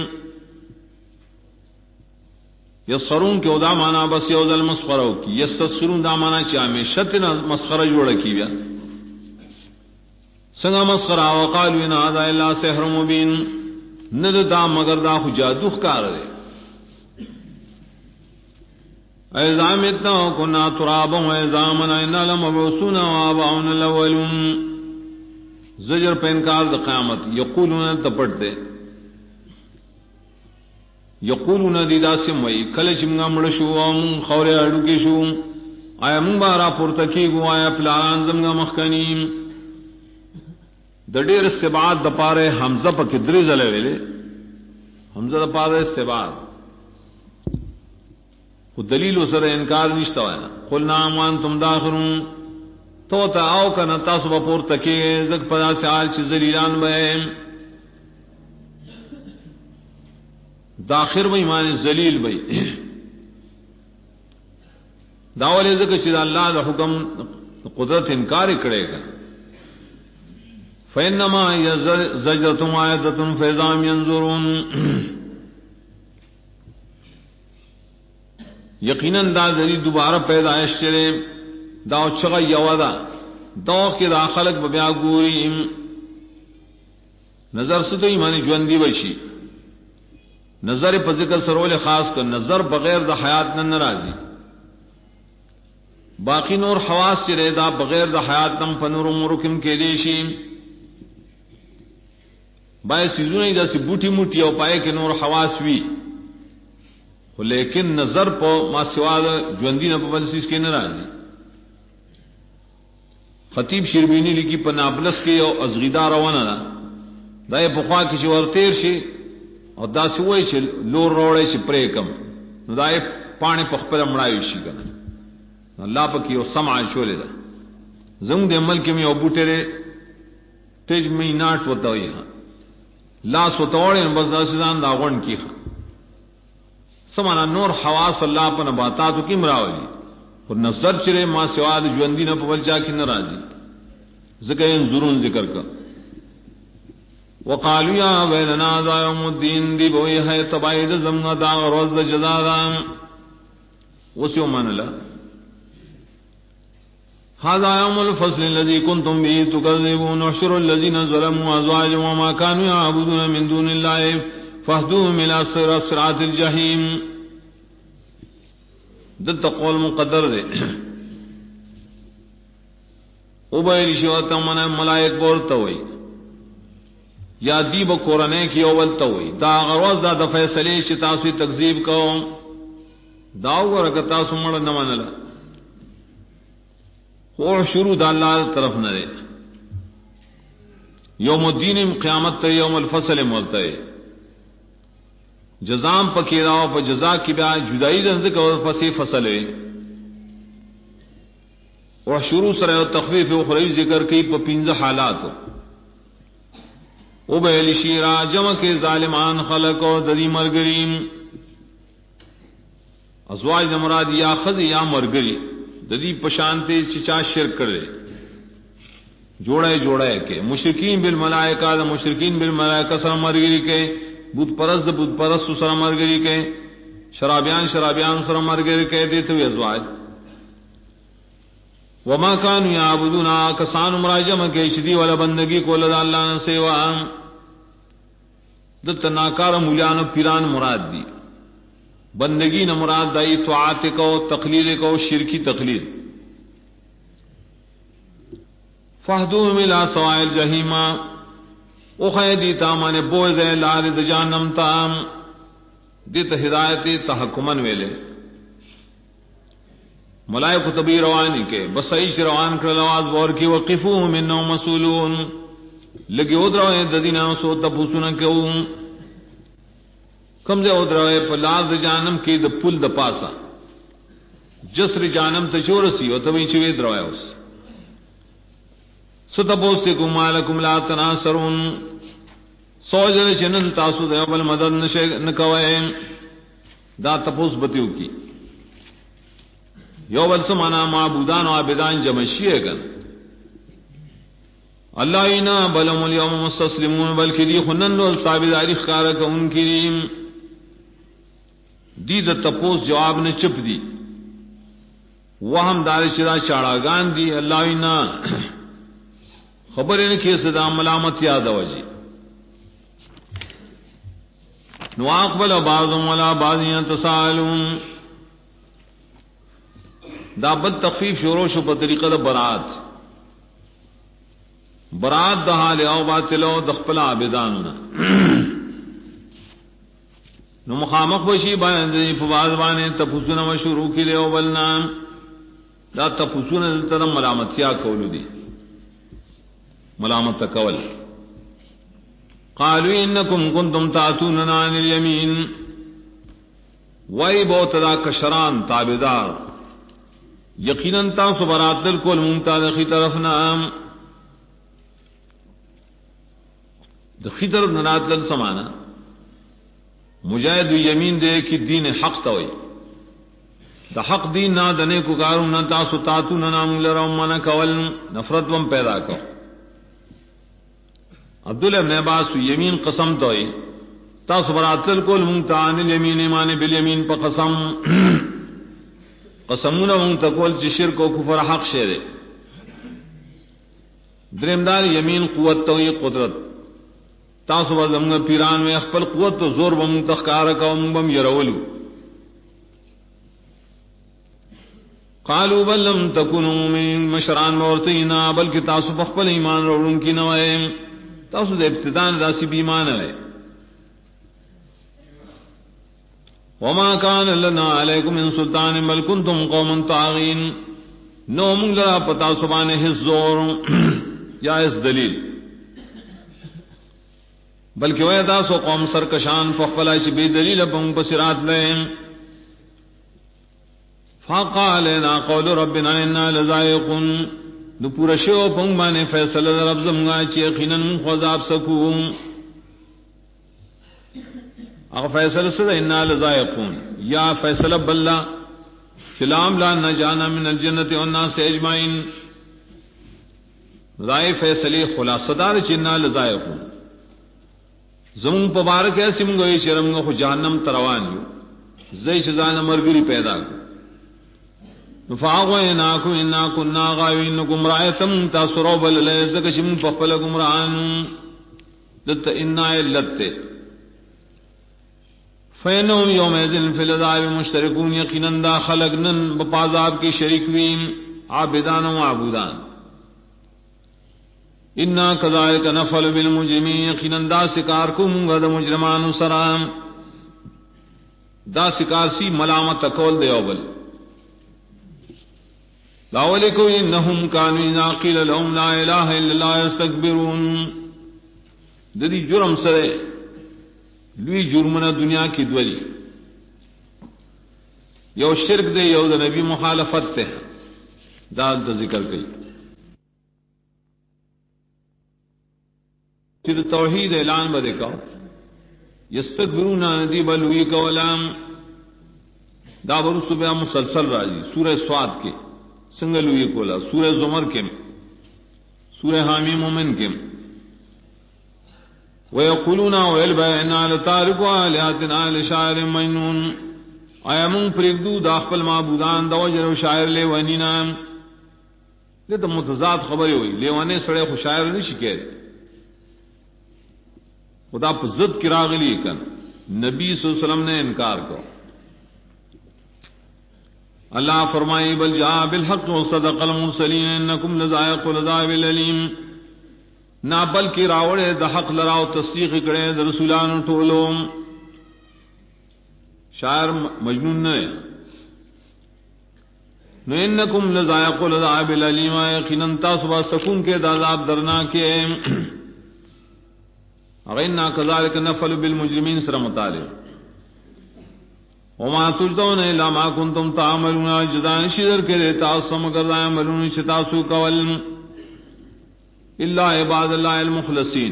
یسخرون کے ادا مانا بس یوزل مسخرو کی یستسخرون دا مانا چاہمیں شتن مسخر جوڑا کی بیا سنگا مسخرہ وقالوا ان هذا الا سحر مبین ند دا مگر دا خو جادو کار دے ایزام اتنا کنا ترابا و ایزامنا انا لمبعوثون و آباؤنا الاولون زجر پہ انکار دا قیامت یقولون تپٹ دے یقولون دیدا سموئی کلچ منگا مڑشو آمون خور اڑو کی شو آیا منگ بارا پورتکی گو آیا پلاران زمگا مخکنیم دا دیر استبعاد دا پارے حمزہ پا کدری زلے ویلے حمزہ دا پارے استبعاد خود دلیل اسر انکار نشتا ہوئے قلنا امان تم داخرون تو تا آو کا نتاسو با پورتکی زک پدا سے آل چی زلیلان بہیم داخر بھئی معنی ذلیل بھئی داولی ذکر چیز اللہ دا حکم قدرت انکار کرے گا فإنما زجرتم آیتتم فیضام ینظرون یقیناً دا ذری دوبارہ پیدائش چلے دا چغا یودا دا کی دا خلق ببیا گوری نظر سے تو ایمانی جوندی بشی نظر پر ذکر سرول خاص کر نظر بغیر دا حیات نہ ناراضی باقی نور حواس سے رہدا بغیر دا حیات نم پنور مرکم کے دیشی بائے سیزو نہیں جیسی بوٹی موٹی او پائے کہ نور حواس وی لیکن نظر پو ما سوا جوندی نہ پبلسیس کے ناراضی خطیب شربینی لکی پنابلس کے او ازغیدہ روانہ دا دائے پخوا کسی ورطیر شی اور دا سی وای چې لور روړی چې پرې کم نو دا یې پاڼې په خپل مړایو شي کنه الله پکې یو سمع چولې ده زموږ د ملک میں یو بوټره تیج مې ناټ وته وي لا سوتوړې بس داسې ځان دا غون کی سمانا نور حواس الله په نباتاتو کې مراولي اور نظر چرے ما سوا د ژوندۍ نه په بل چا کې ناراضي ذکر انظرون ذکر کا وقالوا يا ويلنا ذا يوم الدين دی بوئی ہے تباید زمنا دا روز جزا دا وسیو من لا هذا يوم الفصل الذي كنتم به تكذبون وحشر الذين ظلموا ازواجهم وما كانوا يعبدون من دون الله فاهدوهم الى صراط الجحيم دت قول مقدر دے اوبیل شوتا من ملائک بولتا ہوئی یا دیب قرآن کی اولتا ہوئی دا غروز دا دا فیصلے شتاسوی تکذیب کو داو ورکتا سمڑ نمانلا اور شروع دا اللہ طرف نہ دے یوم الدین قیامت تے یوم الفصل مولتا ہے جزام پکی راو پا جزا کی بیا جدائی دنزک اور پسی فصل ہے اور شروع سرے تخفیف اخروی ذکر کی پا پینز حالات او بہلی شیرہ جمع کے ظالمان خلق و ددی مرگریم ازواج نمراد یا خذ یا مرگری ددی پشانتے چچا شرک کرے جوڑے کے مشرکین بالملائکہ دا مشرکین بالملائکہ سر مرگری کے بت پرست سر مرگری کے شرابیان سر مرگری کے دیتے ہوئے ازواج وما كانوا يعبدون کسان مراجم کے شدی والا بندگی کو لدا اللہ نے سیوا دت ناکار مولیان پیران مراد دی بندگی نہ مراد دائی طاعت کو تقلید کو شرکی تقلید فاہدوہم الی سواء الجحیم او خیدی تامان بوز لال جہنم تام دیت ہدایت تحکمن ویلے ملائکہ تبی روانی کے بس عیش روان کر لواز بور کی وقفوہم انہم مسئولون لگی ادھروئے ددینہ سو تپوسونا کیوں کم دے ادھروئے پلاز جانم کی دا پل دا پاسا جسر جانم تچورسی و تبی چوی ادھروئے اس ستپوستی مالکم لا تناصرون سوجل چنن تاسو دے بل مدد نکوئے دا تپوس بتیو کی یو بل سمانا معبودان و عابدان جمشی ہے گن اللہ اینا بلم اليوم مستسلمون بلکہ دی خنن و تابداری خارک ان کی دی دا تپوس جواب نے چپ دی وہ ہم دار چرا چاڑاگان دی اللہ اینا خبر ان کی صدا ملامت یاد وجی نو اقبل بعضهم ولا بعض يتساءلون دا بد تخفیف شروع شو په طریقه د برات د حال او باطل او د خپل عابدانو نو مخامخ بشي باندې په واځوانه تفسونه شروع کړي او بلنا دا تفسونه تر ملامتیا کول دي ملامت کول قالوا انکم کنتم تاتوننا عن الیمین وای بوتدا کشران تابعدار یقیناً تاسو براتل کول مونتا دخی طرف نام دخی طرف نراتل سمانا مجاہد یمین دے کی دین حق توئی دا حق دین نا دنے کو کارو نا تاسو تاتو نام لرم منا کول نفرت وم پیدا کرو عبداللہ ابن عباس یمین قسم توئی تاسو براتل کول مونتا عن الیمین ایمان بالیمین پا قسم قسمونا من تقول چی شرک و کفر حق شیرے درمدار یمین قوت توی قدرت تاسو بزمگا پیران میں اخپل قوت تو زور بمون تخکارکا و بم یرولو قالوا بل لم تکونوا مؤمنین مشران مورتینا بلکہ تاسو بخپل ایمان روڑن کی نوائے تاسو دے ابتدان راسی بیمان ہے وما كان لنا عليكم من سلطان بل كنتم قوما طاغين نو من لرا پتا سبحانه الزور یا اس دلیل بلکہ وہ تاسو قوم سرکشان فخلا چ بے دلیل بم بصرات لیں فقالنا قول ربنا انا لذائقون نو پورا شو پم بانے فیصلہ رب زمگا چ یقینا من خذاب سکوم اگر فیصلہ سے انا لذائقون یا فیصلہ باللہ فلام لا نجانا من الجنت والناس اجمعین رائے فیصلے خلاصہ دار چنا لذائق زمون پبارک ایسی منگوئی شرم خو جہنم تروان یو زئی شزان مرگری پیدا فاغویناکم انا کننا غاوین گمراہتم تاسرو بل لیزکشم فخبل گمراہن دت انا علت فینہم یومئذن فی العذاب مشترکون یقیناً دا خلقنن بپازاب کی شریک وین عابدان و معبودان انا کذالک نفعل بالمجرمین یقیناً دا سکار کو منگا دا مجرمان سرام دا سکار سی ملامت کول دے اول لاولی کو انہم کانو اذا قیل لهم لا الہ الا اللہ یستکبرون ددی جرم سرے لوی جرمنا دنیا کی دولی یو شرک دے یو دا نبی مخالفت تے دا ذکر کئی پھر توحید اعلان بدے کا یستکبرون ندی بلوی کولام دا برس بیا مسلسل راجی سورہ سواد کے سنگلوی کولا سورہ زمر کے سورہ حامی مومن کے وَيَقُولُونَ وَيَلْبَئِنَا لَتَارِكُ آلِهَتِنَا لِشَاعِرٍ مَجْنُونٍ آیا من پرگدو دا خپل معبودان دا وجر و شاعر لیوانینا لیتا متضاد خبری ہوئی لیوانے سڑے خو شاعر نہیں شکیت خدا پر ضد کی راغلی کن نبی صلی اللہ علیہ وسلم نے انکار کو اللہ فرمائی بل جاء بالحق وصدق المرسلین انکم لذائق العذاب العلیم نا بلکہ راوڑے دا حق لراو تصدیق کرے دا رسولان ٹولو شاعر مجنون نے نو انکم لذائق العذاب العلیم یقینا تاسوا سکون کے عذاب درناک کے اغینا کذالک نفعل بالمجرمین سر مطالب وما تجدون الا ما کنتم تعملون جزاء شدر کے تاسو مگر عملون شتاسو کول الا عباد اللہ المخلصین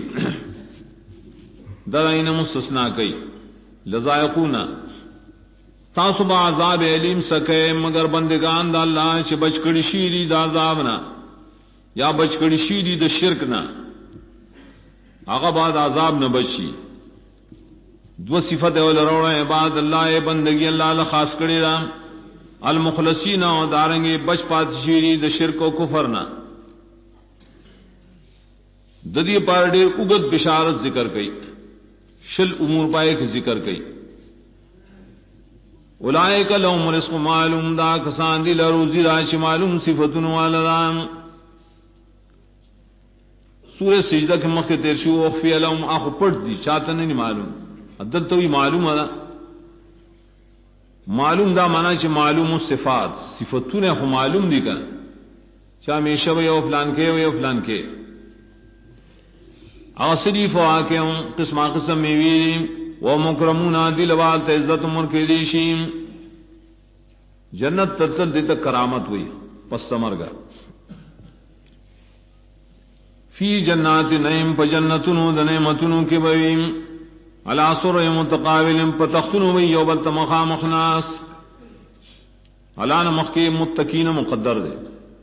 درائن مستثناء کئی لذائقون تاسو با عذاب علیم سکے مگر بندگان دا اللہ چھ بچکڑی شیری دا عذابنا یا بچکڑی شیری دا شرکنا آغا بعد عذاب نہ بچی دو صفت اول روڑا عباد اللہ بندگی اللہ لخاص کری دا المخلصین و دارنگی بچ پات شیری دا شرک و کفرنا ددی پار ڈیر اگت بشارت ذکر کئی شل امور پائے کی ذکر کئی اولائک لهم رزق معلوم دا کسان دی لروزی راش معلوم صفتن والدام سورہ سجدہ کے مخ تیر شو اخفی لهم آخو پڑھ دی چاہتا نہیں معلوم عدل تو بھی معلوم ہے معلوم دا مانا چھ معلوم صفات صفتن اخو معلوم دی کن چاہ میشہ وی او فلان کے وی او فلان کے آسری فواکہ قسم قسم میوی و مکرمون دل والت عزت عمر کے لیشیم جنت ترتل دیتا کرامت ہوئی پس سمرگا فی جنات نعیم پا جنتنو دنعمتنو کے بویم علا سر متقابل پتختنو بی یوبلت مخام اخناس علا نمخ کے متقین مقدر دے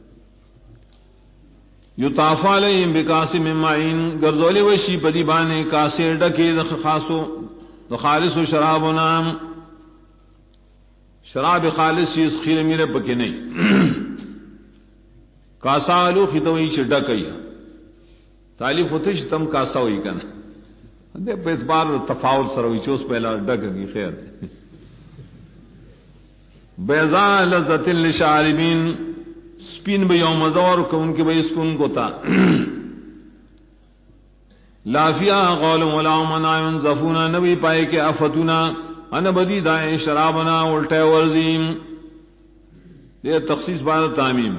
یطاف علیہم بکاس من معین گرزولی وشی پدی بانے کاسے ڈکے خاصو خالص و شراب و نام شراب خالص چیز خیر میرے پکے نہیں کاسا آلو خطوئی چھ ڈکئی تعلیف ہوتی چھ تم کاسا ہوئی کنا دے پہ اس بار تفاول سروئی چوس پہلا ڈک کی خیر بیضاء لذت للشاربین سپین بھئی یوم مزور کو ان کے بھئی سکون کو تا لافیہ قول ولا منع ينزفونا نبی پائے کے افتونا ان بدی دائیں شرابنا الٹے ورزیم یہ تخصیص بعد تعمیم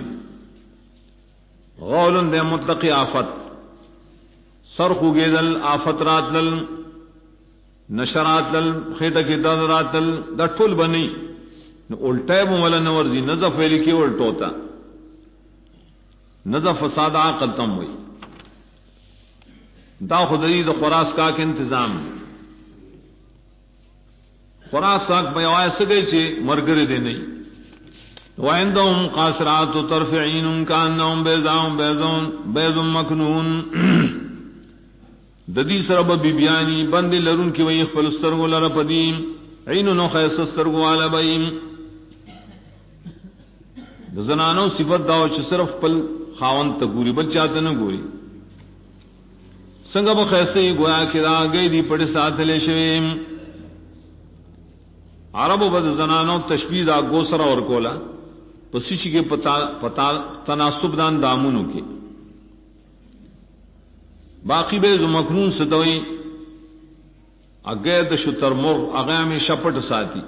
غول دے مطلق آفت سرخو گیدل آفت راتل نشراتل خیٹہ کی درد راتل دا ٹھل بنی الٹے مولا نورزی نزف ویلی کی الٹوتا نزف فساد عقل تم ہوئی دا خدای دا خوراک کا کے انتظام خوراک ساک بیوائے سگے چھے مرگرے دے نہیں وعندهم قاصرات الطرف عين كأنهم بيض مكنون ددی سرب بیبیانی بند لرون کی وی خپل سترګو لره پدیم عین نو خیس سترګو والا بیم د زنانو صفت داو چې صرف خپل خاوند ته ګوري بل چاته نه ګوري څنګه به خیسې گویا کې راګې دی پړ ساتلې شویم عربو بد زنانو تشبیه دا گوسرا اور کولا پسیشی کے پتا تناسب دان دامونو کے باقی بے مخنون ستوئی اگے د شتر مر اگے میں شپٹ ساتھی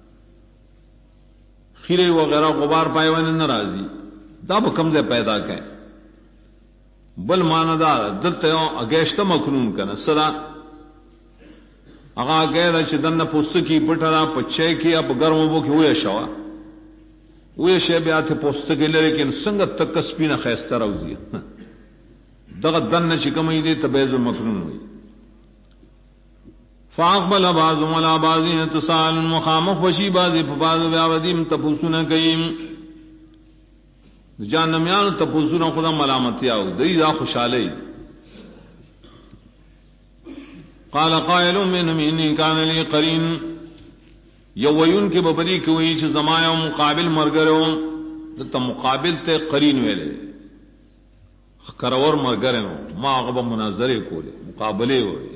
خیرے وغیرہ غبار پائے ون ناراضی دا بکم سے پیدا کہ بل ماندار دلتے اگیشت مخنون کنا صدا اگا غیر چې دنه پوستکی پټرا پچې کی اب ګرمو بو کې وې شوا وې شی بیا ته پوستکی لري کې څنګه تک سپینه خيسته راوځي دغه دنه چې کومې دې تبيز مخنون وي فاقبل بعض ولا بعض اتصال مخامخ وشي بعض په بعض بیا ودیم تپوسونه کوي جانمیان تپوسونه خدا ملامتیا او دې دا خوشاله قال قائل منهم اني كان لي قرين یوین کے ببری کوئی چھ زمایا مقابل مرگرو ته مقابل ته قرین ویلے کرور مرگرو ما غب مناظرے کولے مقابلے ہوئے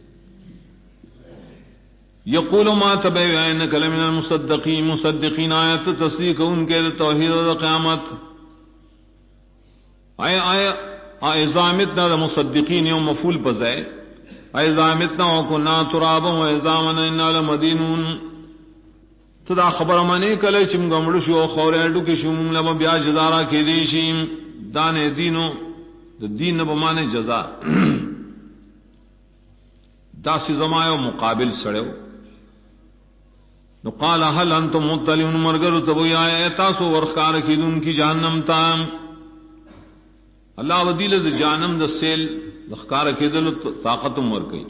یقول ما تبع انك لمن المصدقين مصدقین آیت تصدیق ان کے توحید و قیامت آئے ازامتنا مصدقین یوم مفعول پزائے ایزامتنا وکنا ترابا و ایزامنا انا لمدینون تدا خبر مانے کلے چم گمڑو شو خوریڈو کی شو لما بیا جزارا کی دیشیم دانے دینو دین نبا مانے جزا داسی زمایو مقابل سڑیو نو قال هل انتم مطلعون مرگرو تبوی آئے تاسو ورخکار کی دن کی جہنم تام اللہ ودیل دا جانم دا سیل دخکار کی دل طاقت مر گئی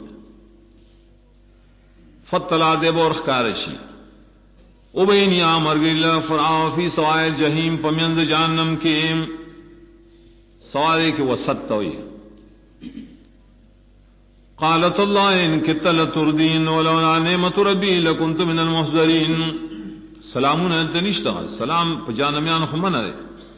فتلا دے بور خکارشی او بین یا مر گئی فرعون فی سوائے جہیم پمند جہنم کے سوائے کے وسط ہوئی قالت اللہ ان کت لتردین ولولا نعمت ربی لکنت من المحضرین سلامون انت نشتا سلام پجانمیان خمن ہے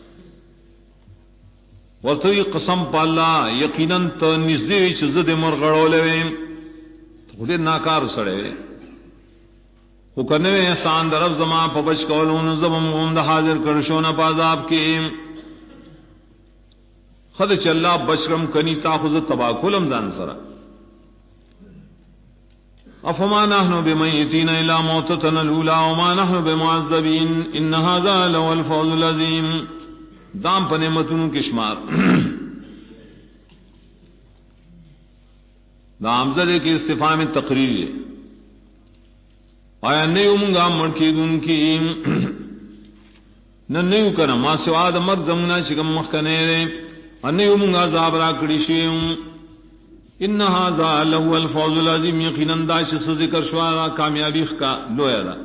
ورتوی قسم پا اللہ یقیناً تو نزدی چزد مرغڑو لے خودی ناکار سڑے وہ کرنے میں احسان در رب زمان پا بچ کولون زبم غمد حاضر کرشون پازاب کی خد چلا بچرم کنی تاخذ تباکلم زان سرا افما نحن بمیتین الا موتتنا الاولا وما نحن بمعذبین ان هذا لو الفوز العظیم دام پنے متنوں کے شمار دام زدے کی استفہام تقریر ہے آیا نیو منگا مڑکی دن کی نیو کنا ما سواد مرد زمنا چکم مخکنے رے نیو منگا زابرا کڑی شیئم ان هذا لهو الفوز العظیم یقیناً داش سے ذکر شوارا کامیابی کا لویا دا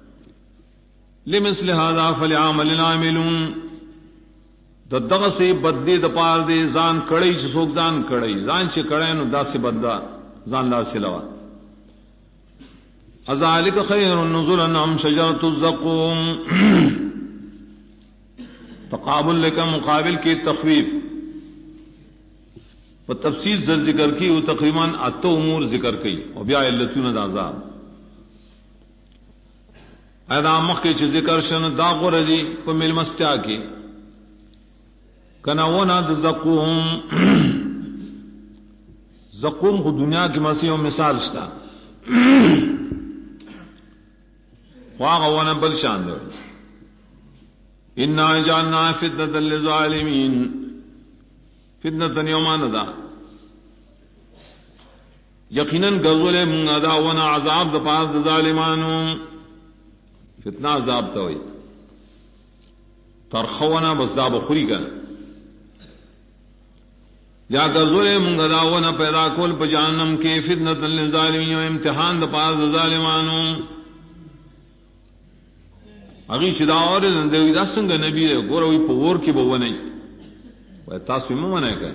لمثل هذا فليعمل العاملون دغه سے بدلی د پار دے ځان کړی چې څوک ځان کړی ځان چې کړی نو داسې بدلا ځان لا سلوا ذلک خیر النزلا ام شجرۃ الزقوم تقابل لکا مقابل کی تخویف و تفصیل زر ذکر کی وہ تقریباً اتو امور ذکر کی اور بیا علتون عذاب ایدا مخ کے چ ذکر شن داغ رضی کو مل مستیا کی کناونا زقوم زقوم کو دنیا کی مسیح مثال شتا واغوانا بل شان دو انا جعلنا فتنة للظالمین فتنة یومان دا یقیناً غزول من ادا ونا عذاب دا پاس دا ظالمانو فتنہ عذاب تا ہوئی ترخونا بس دا بخوری کا یا غزول من ادا ونا پیدا کول پا جہنم کے فتنة للظالمین و امتحان دا پاس دا ظالمانو اگی شدا اور دیوی دا څنګه نبی دی ګوروي په ور کې به ونی وای تاسو مې مونږ نه کړ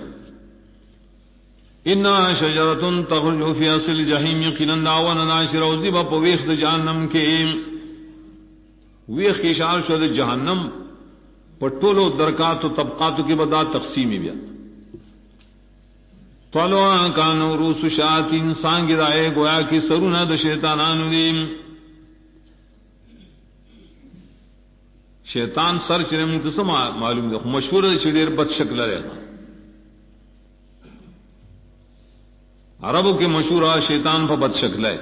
ان شجره تخرج في اصل الجحيم يقينا دعوانا ناشر وذب په ویخ د جهنم کې ویخ کې اشاره شو د جهنم په ټولو درکات او طبقاتو کې بدا تقسیم بیا طلوع کانو روس شاتین سانګ راي گویا کې سرونه د شیطانانو دي شیطان سر چې موږ ته معلوم ده مشهور دی چې ډېر بد شکل لري عربوں کے مشہور شیطان پر بد شکل ہے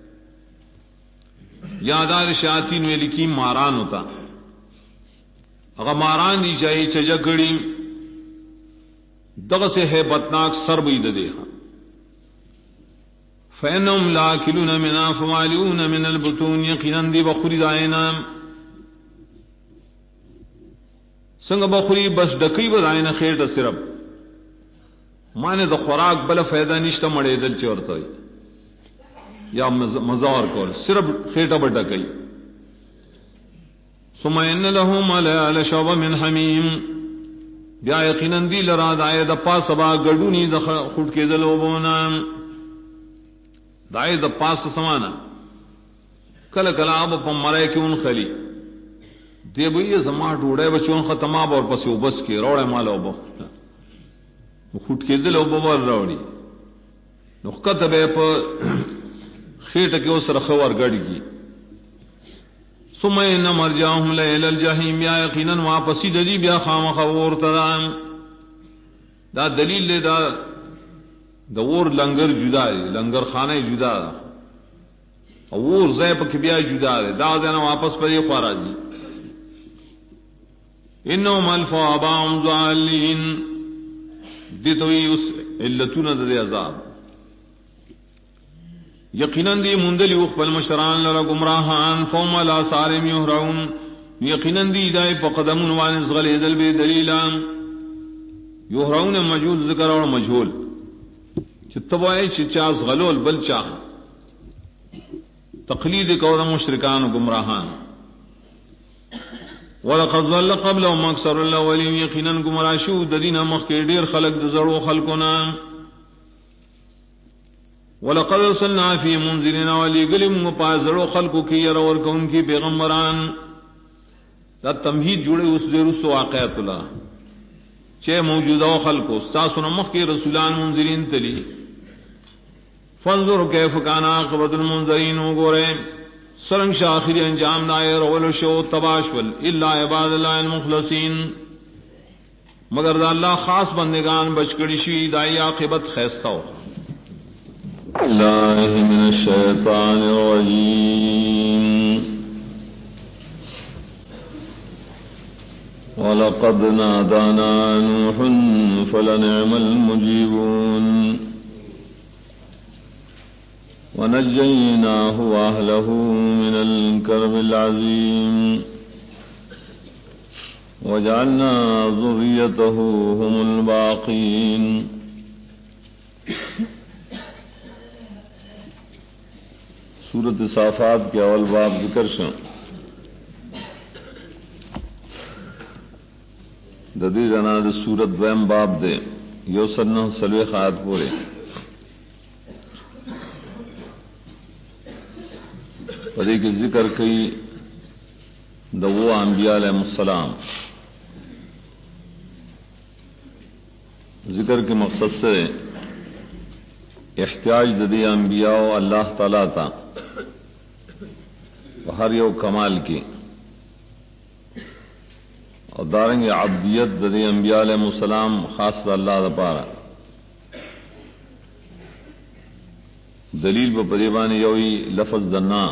یادار شیاطین میں لکھی ماران ہوتا اگر ماران دی چاہیے چجکڑی دغ سے ہے بتناک سر بھی دے فینم لاکلون منا فمالون من البطون یقینا دی بخوری دائنا سنگ بخوری بس ڈکی بدائنا خیر صرف مانے تو خوراک بل فائدہ نشتا مڑے دل چورتا یا مزار کول صرف خیٹا بٹا کئی ثم ان لهم على شوب من حمیم بیا یقینا دی لرا دای د پاس با گډونی د خټ کې دلو بونا دای د پاس سمانا کله کله اب په مړای کې اون خلی دی به زما ډوړې بچون ختمه اور پس وبس کې روړې مالو بو خټ کې دلو بوور راوړي نو کته په خېټه کې اوس رخور غړږي ثم ان مرجعهم الى الجحيم يقينا واپس دي بیا خامخ ورته دا دلیل له دا د ور لنګر جدا دی لنګر خانه جدا او ور ځای په کې بیا جدا دی دا ځنه واپس پرې خو راځي انهم الفوا ابام ضالين دي توي اس علتون د عذاب یقینا دی مندلی خپل مشران لرا گمراهان فوم لا سارم یهرون یقینا دی دای په قدمون وان زغل دل به دلیلا یهرون مجهول ذکر او مجهول چې تبای چې چا زغلول بل چا تقلید کو د مشرکان گمراهان ولقد ضل قبلهم اكثر الاولين یقینا گمراه شو د دینه مخ کې ډیر خلق د زړو خلقونه ولقد ارسلنا في منذرين وليقلم مپازړو خلقو کې ير اور کون کی پیغمبران دا تمهید جوړه اوس د رسو واقعات الله چې موجوده خلقو تاسو نو مخ کې رسولان منذرین تلی فانظر كيف كان عاقبه المنذرين وګوره سرنګ شاخري انجام دایر اول شو تباشل الا عباد الله المخلصين مگر دا الله خاص بندگان بچکړی شي دای عاقبت خیستاو الله من الشيطان الرجيم ولقد نادانا نوح فلنعم المجيبون ونجيناه وأهله من الكرب العظيم وجعلنا ذريته هم الباقين سورۃ صافات کے اول باب ذکر شو ددی جنا د سورۃ دویم باب دے یو سنہ سلوی خات پورے پدې کې ذکر کئی د وہ انبیاء علیہ السلام ذکر کے مقصد سے احتیاج ددی انبیاء اللہ تعالی تا ہر یو کمال کی اور دارنگ عبدیت ددی انبیاء علیہ السلام خاص اللہ دا پارا دلیل بپریبان یوئی لفظ دنا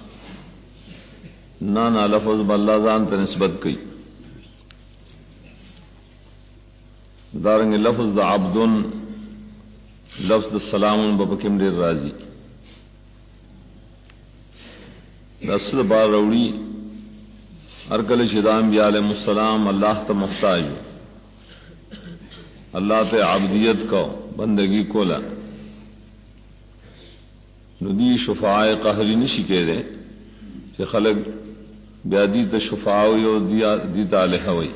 نانا لفظ باللہ زان تا نسبت کی دارنگ لفظ دا عبدن لفظ دا سلامن بپکم دیر راضی اصل بار روڑی ارکل شدہ انبیاء علیہ السلام اللہ تا محتاج اللہ تے عبدیت کو بندگی کولا ندی شفاعہ قہری نشی کے دے کہ خلق بیا دیتا شفاعوی او دیتا الہوی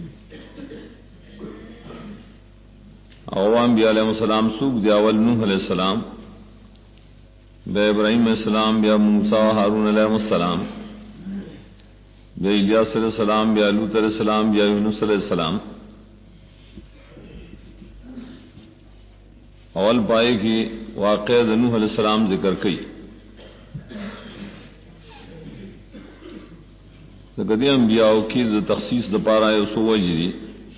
اوام بیا علیہ السلام سوک دی اول نوح علیہ السلام بیا ابراہیم علیہ السلام بیا موسیٰ و ہارون علیہ السلام بیا الیاس علیہ السلام بیا لوط علیہ السلام بیا یونس علیہ السلام اول پائے کی واقع نوح علیہ السلام ذکر کی کدی انبیاء کی تخصیص د پارا یو سو وجری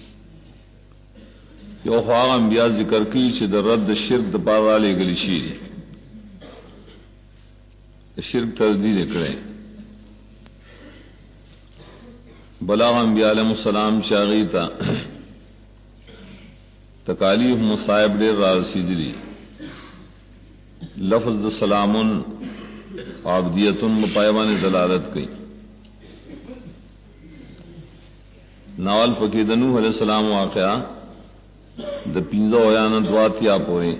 یو خواغ انبیاء ذکر کی چې د رد شرک د پارا لګلی شي شرک تردید کړي بلاغ انبیاء علیہ السلام شاغیتا تکالیف مصائب ډیر را رسیدلی لفظ د سلامن عبدیت مپایوان دلالت کړي ناول پکی د نوح علیہ السلام واقعہ د پینځو اویان دواتیا پوری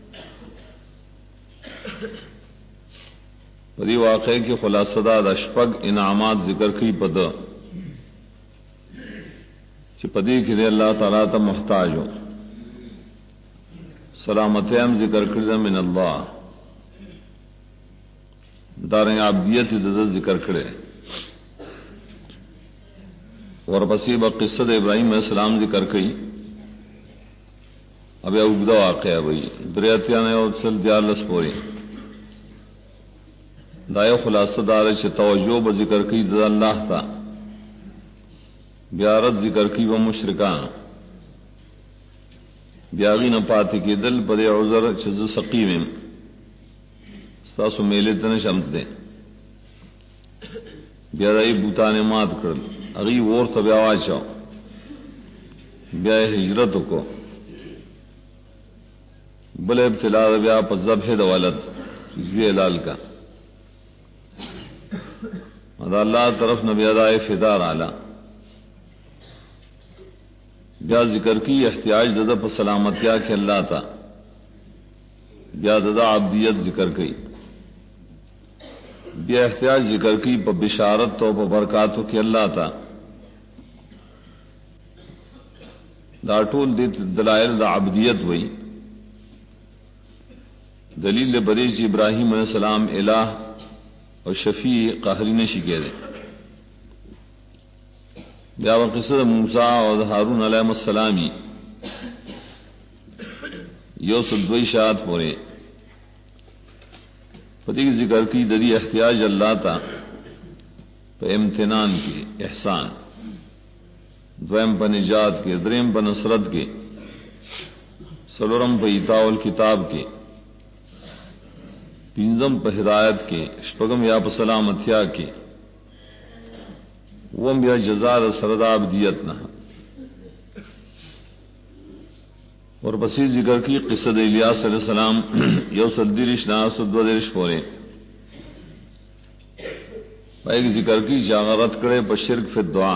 پدی واقعے کی خلاصہ د شپږ انعامات ذکر کړي پد چې پدی کې الله تعالی ته محتاج ہو سلامتی هم ذکر کړل من الله دارنګ عبدیت د ذکر کړي اور پسی با قصہ ابراہیم علیہ السلام ذکر کئی اب اگدا واقعہ وہی دریاتیاں اور سل دیالس پوری دایو خلاصہ دار چ توجہ ب ذکر کی د اللہ تا بیارت ذکر کی و مشرکان بیاغی نہ پاتی کی دل پر عذر چز سقیم ساسو میلے تن شمت دے بیائی بوتان مات کر اگی اور تبیا واچو بیا ہجرت کو بل ابتلا بیا پر ذبح د ولد زوی لال کا ادا اللہ طرف نبی ادائے فدار اعلی بیا ذکر کی احتیاج دد پر سلامتیا کے اللہ تا بیا ددا عبدیت ذکر کی بیا احتیاج ذکر کی پر بشارت تو پر برکاتو کی اللہ تا دا ټول د دلائل د عبدیت وئی دلیل بریج ابراہیم علیہ السلام الہ اور شفیع قہری نشی کہہ دے بیا قصہ موسیٰ اور ہارون علیہ السلامی یوسف دوئی شاعت پورے پتی کی ذکر کی ددی احتیاج اللہ تا پہ امتنان کی احسان دویم پہ نجات کے دریم پہ نصرت کے سلورم پہ ایتاء الکتاب کے پینزم پہ ہدایت کے شپگم یا پہ سلامتیا کے وم یا جزا سرداب دیت نہ اور پسی ذکر کی قصہ الیاس علیہ السلام یو سدرش ناسد درش پورے ایک ذکر کی جاغرت کرے بشرک فی دعا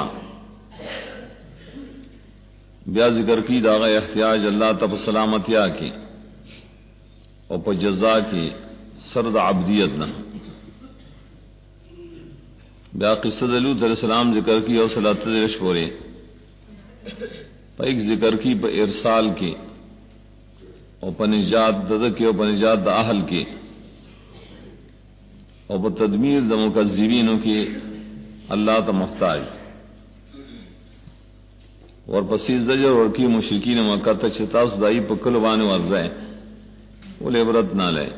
بیا ذکر کی داغ احتیاج اللہ تب سلامتیا کی اور پہ جزا کی سرد عبدیت نہ بیا قصہ لوط علیہ السلام ذکر کی اور صلاۃ رشپورے ایک ذکر کی پہ ارسال کی اور پہ نجات دد کے اور پہ نجات د اہل کے اور پہ تدمیر د مکذبینوں کی اللہ تا محتاج اور پسی زجر اور کی مشرکین مکہ تا چتا سدائی پہ کلوان ورزائے وہ عبرت نہ لے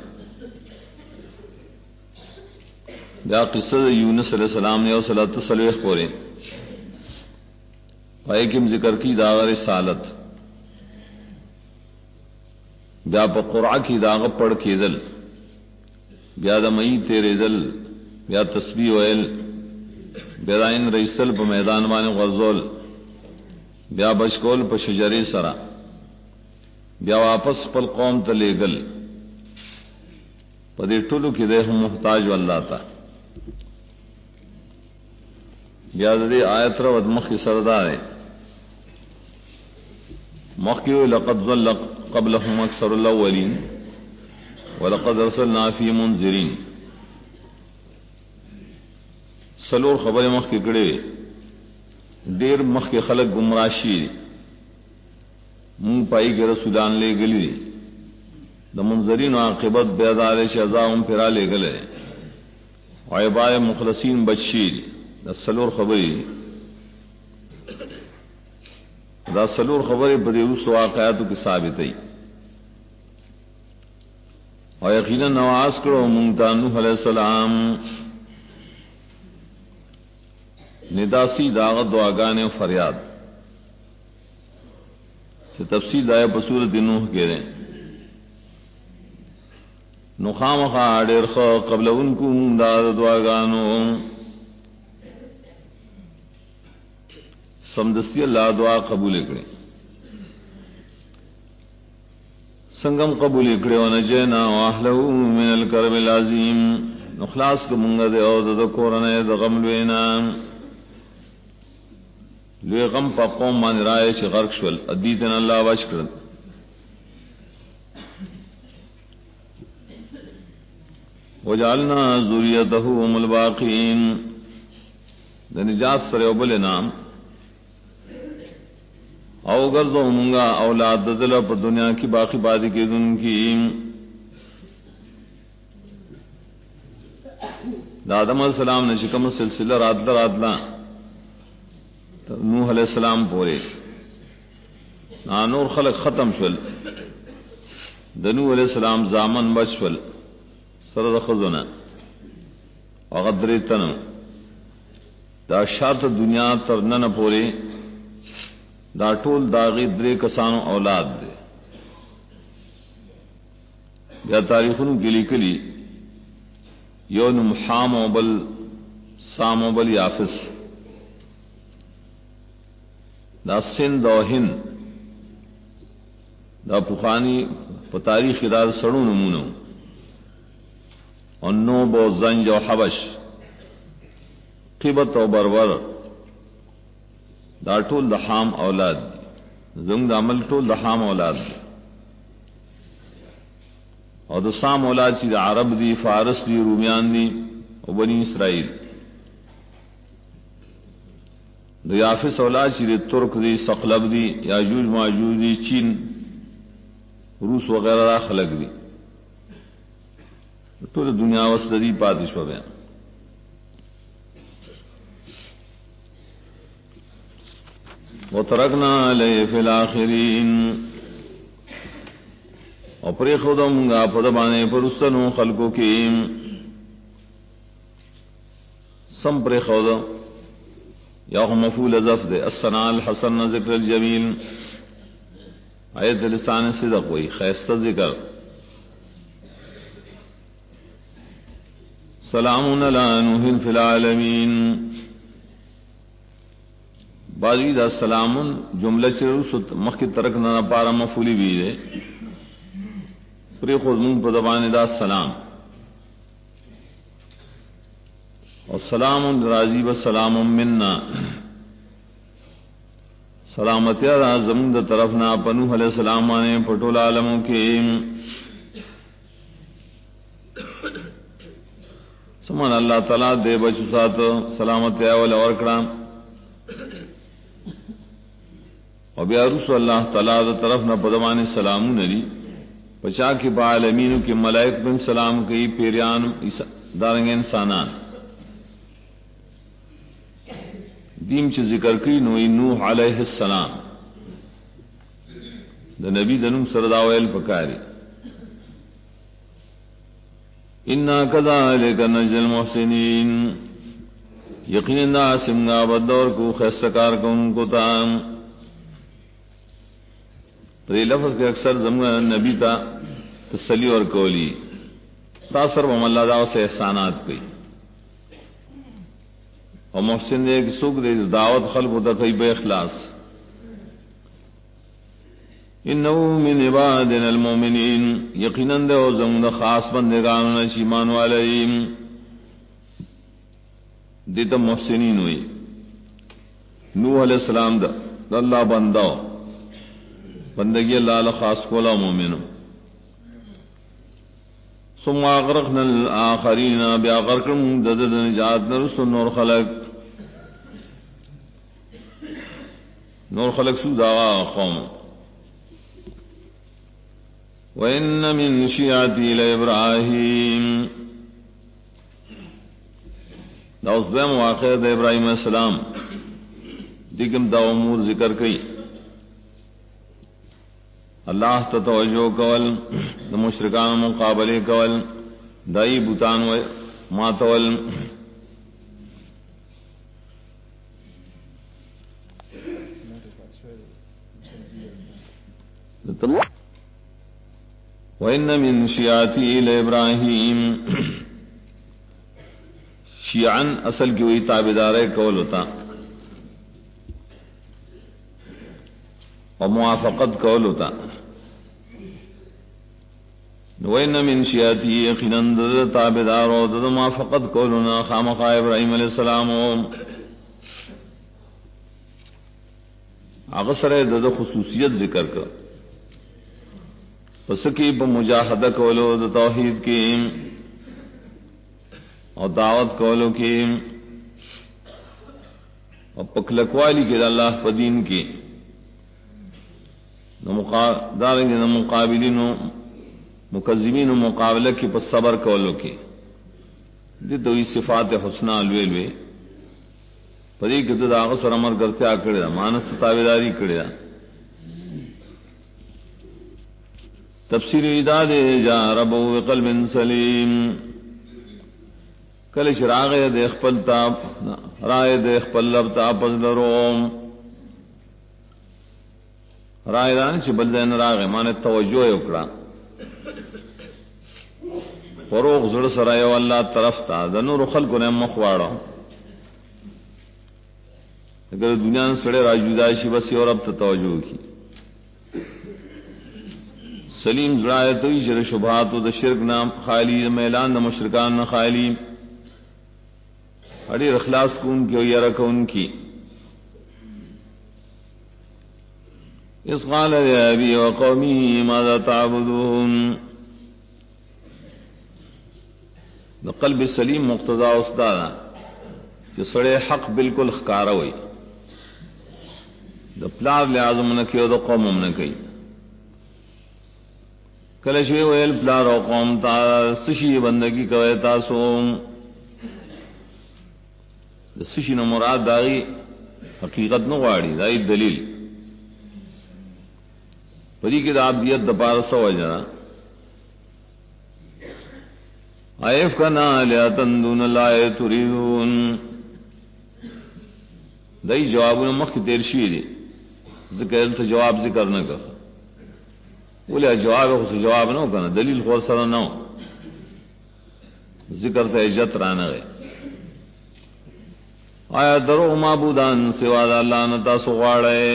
بیا قصہ یونس علیہ السلام نے اور صلاۃ صلیح پورے پائے کم ذکر کی داغ رسالت بیا پا قرآ کی داغ پڑھ کے دل بیا دمئی تیرے دل بیا تسبیح ویل بیا دائن رئیسل پا میدان بان غرزول بیا بشکول پا شجری سرا بیا واپس پل قوم تلے گل پا دے ٹولو کی دے ہم محتاج واللہ تا بیا دے آیت رو ادمخ سردار مخیو لقد ظل قبلهم اکثر الاولین ولقد ارسلنا فی منذرین سلور خبر مخ کے کڑے دیر مخ کے خلق گمراشی منہ پائی کے رسولان لے گلی دا منظرین و عاقبت بیدار شہزاؤں پھرا لے گلے عیبائے مخلصین بچشیر دا سلور خبری دا سلور خبری بدی روس واقعاتو کی ثابتی اور یقینا نواز کرو منگتا نوح علیہ السلام نداسی داغت دعاگانے و فریاد کہ تفصیل دائے بصورت نوح کے رہے نخام خاڑر خو قبل ان کو مندار دعاگانو سمدستی اللہ دعا قبول کرے سنگم قبول کرے ونجینا واہلہو من الکرب العظیم نخلاص کا منگا دے او دا کورنے دا غم لوینا لوی غم پا قوم مان رائے چی غرق شول ادیتنا اللہ بچ کرن وجعلنا ذریتہو هم الباقین دا نجات سر اوبل نام او گردو منگا اولاد دل پر دنیا کی باقی بادی کی دن کی دا آدم علیہ السلام نے شکم سلسلہ رادلا نوح علیہ السلام پورے نور خلق ختم شول دنو علیہ السلام زامن بچ شول سرد خزنا وغدری تنو دا شرط دنیا ترنن پورے دا ټول داغی درې کسانو اولاد دے یا تاریخونو گلی کلی یو نم حام و بل سام و بل یافس دا سندھ و ہند دا پخانی پا تاریخ دار سڑو نمونو اور نوب و زنج و حبش قبط و برور دا ټول د حام اولاد زنگ دا عمل ټول د حام اولاد اور د سام اولاد چې د عرب دی فارس دی رومیان دی او بنی اسرائیل د یافس اولاد چې د ترک دی ثقلب دی یاجوج ماجوج دی چین روس وغیرہ را خلق دی ټول دنیا وسدی پاتې شو بیا وترکنا علیہ فی الاخرین اور پری خودم گا پدبانے پرستنو خلقو کی سم پری خودم یا مفعول ظرف دے الثناء الحسن ذکر الجمیل آیت لسان صدق ہوئی خیستہ ذکر سلام علی نوح فی العالمین بازی دا سلامن جملہ چرس مخ کی ترک نہ پارا مفولی بھی دے پری خود منگ پدبان دا سلام اور سلام راضی و سلام منا سلامتی را زمین دا طرف نا پنوح علیہ السلام آنے پٹول عالموں کے سمان اللہ تعالیٰ دے بچو سات سلامتی آوال اور کرام اور بیا رسول اللہ تعالیٰ دا طرف نہ پدمان سلامون علی پچا کی با عالمینو کی ملائک بن سلام کی پیریان دارنگ انسانان دیم چی ذکر کی نوی نوح علیہ السلام دا نبی دنم سرداویل پکاری انا کذالک نجزی المحسنین یقین دا سمگا بدور کو خیستکار کو ان کو تام یہ لفظ کے اکثر زمانہ نبی تا تسلی اور کولی تاثر و اللہ داو سے احسانات کی اور محسن دے کہ سوک دے دعوت خلق ہوتا کئی بے اخلاص انہو من عبادنا المومنین یقیناً دے او زمانہ خاص بندگانو نشیمان والیم دیتا محسنین ہوئی نوح علیہ السلام دا اللہ بنداو بندگی اللہ خاص کولا مومنو ثم اغرقنا الاخرین بیا غرقم دد نجات نرس نور خلق سودا قوم وَإِنَّ مِن شِيعَتِهِ لَإِبْرَاهِيمَ دا اس دویم واقع دا ابراہیم علیہ السلام دیکھم دا امور ذکر کئی اللہ تا توجہ کول دا مشرکان مقابلے کول دائی بوتان و ماتول وَإِنَّ مِن شِيعَتِهِ لِإِبْرَاهِيمَ شیعن اصل کی وہی تابعدار قول ہوتا اور موافقت قول ہوتا وَإِنَّ مِن شِيعَتِهِ یقیناً تابعدار و موافقت قولنا خامخا ابراہیم علیہ السلام اغسر دد خصوصیت ذکر کر پس کی بمجاہدہ قولو دا توحید کی اور دعوت قولو کی اور پکلکوالی کے اللہ پدین کی دارنگ مقابلین و مکذبین و مقابلہ کی پس صبر قولو کی دی دوی صفات حسنہ الویلوے پدی کہ دا اغسر امر کرتے آکڑے دا مانس تابداری کڑے دا تفسیر اداد جا ربو بقلب سلیم کلش راغ دیکھ پلتا رائے دیکھ پلبتا پزلروم رائے دانی چی بلدین راغ مانے توجہ اکڑا فروغ زڑ سرائیو اللہ طرف تا دنور خلقو نے مخواڑا اگر دنیا سڑے راجودائشی بس یورب تا توجہ کی سلیم زڑائے تو شر شبہات و دا شرک نام خالی میلان دا مشرکان نا خالی اڑی اخلاص کو ان کی و یرک ان کی اس قال یا ابی و قومی ماذا تعبدون دا قلب سلیم مقتضا استادا کہ سڑے حق بالکل خکارا ہوئی دا پلار لعظم نکی و دا قوم نکی کلشوی ویل پلار و قوم تا سشی بندگی کوئے تاسو سشی نو مراد داغی حقیقت نو غاڑی داغی دلیل پدی کی دا عبدیت دا پارسا وجنا عیف کنا لیتن دون اللہ تریدون دائی جوابون مخ کی تیر شوی دی ذکر تا جواب ذکر نہ کر بولے جواب خود جواب نہ کرنا دلیل خور سر نہ ذکر تا عجت رانا گئے آیا درو معبودان سوا دا اللہ نتا سغاڑے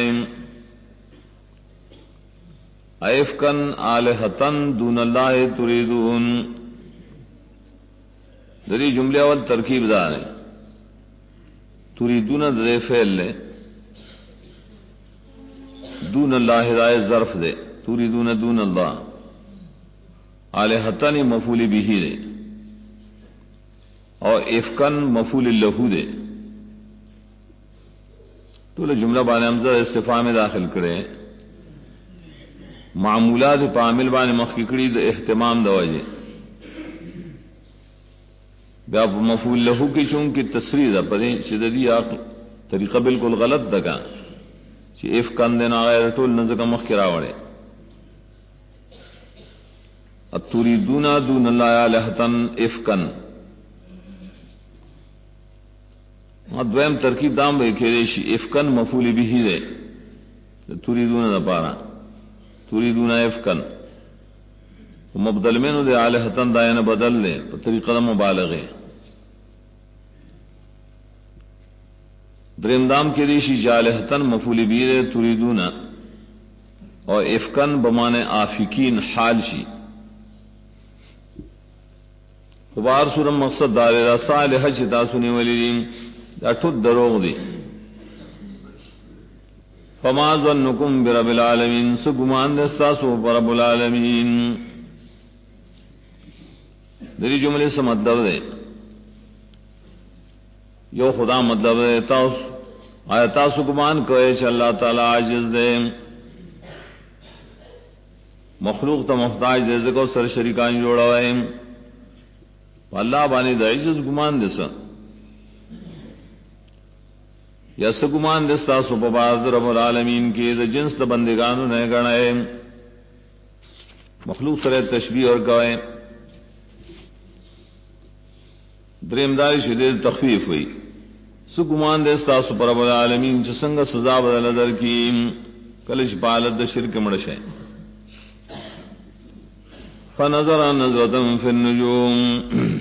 ایفکن آلہتن دون اللہ تریدون دری جملے اول ترکیب دار ہے تریدون دے فعل لے دون اللہ ہدایت ظرف دے تریدون دون اللہ آلہتن مفعول بھی دے اور افکن مفعول لہو دے تو جملہ بان حمزہ استفہام میں داخل کرے معمولات پامل بان مخکڑی د اہتمام د وجہ بیا مفعول لہو کی چون کی تصریح دا پدے شددی طریقہ بالکل غلط دگا چی افکن دینا غیر ټول نزدیک مخ کی راوڑے اتریدون دون اللہ الہتن افکن دویم ترکیب دام بے کھیریشی افکن مفعول بھی دے تریدون دا پارا تریدون افکن مبدل میں دے آلہتن دائن بدل دے طریقہ دا مبالغے دریم دام کی ریشی جالہتن مفعول بھی دے تریدون اور افکن بمانے آفکین حال شی خبار سورم مقصد دار صالح چتا سنی ولیدین اٹھت دروغ دی فما ظنکم برب العالمین سگمان دستاسو برب العالمین دری جملے سے مطلب دے یو خدا مطلب دے آیا تاسو گمان کوئے چ اللہ تعالی عاجز دے مخلوق تا محتاج دے کو سر شریکان جوڑا ہوئے اللہ بانی دا عجز گمان دے سا یا سگمان دے تاسو په باز رب العالمین کی دا جنس دا بندگانو نے گنائے مخلوق سره تشبیہ اور کوئے دریمداری شدید تخفیف ہوئی سگمان دے تاسو پر رب العالمین چ سنگ سزا بدل در کی کلش پالت دا شرک مڑشے فنظر نظرة فی النجوم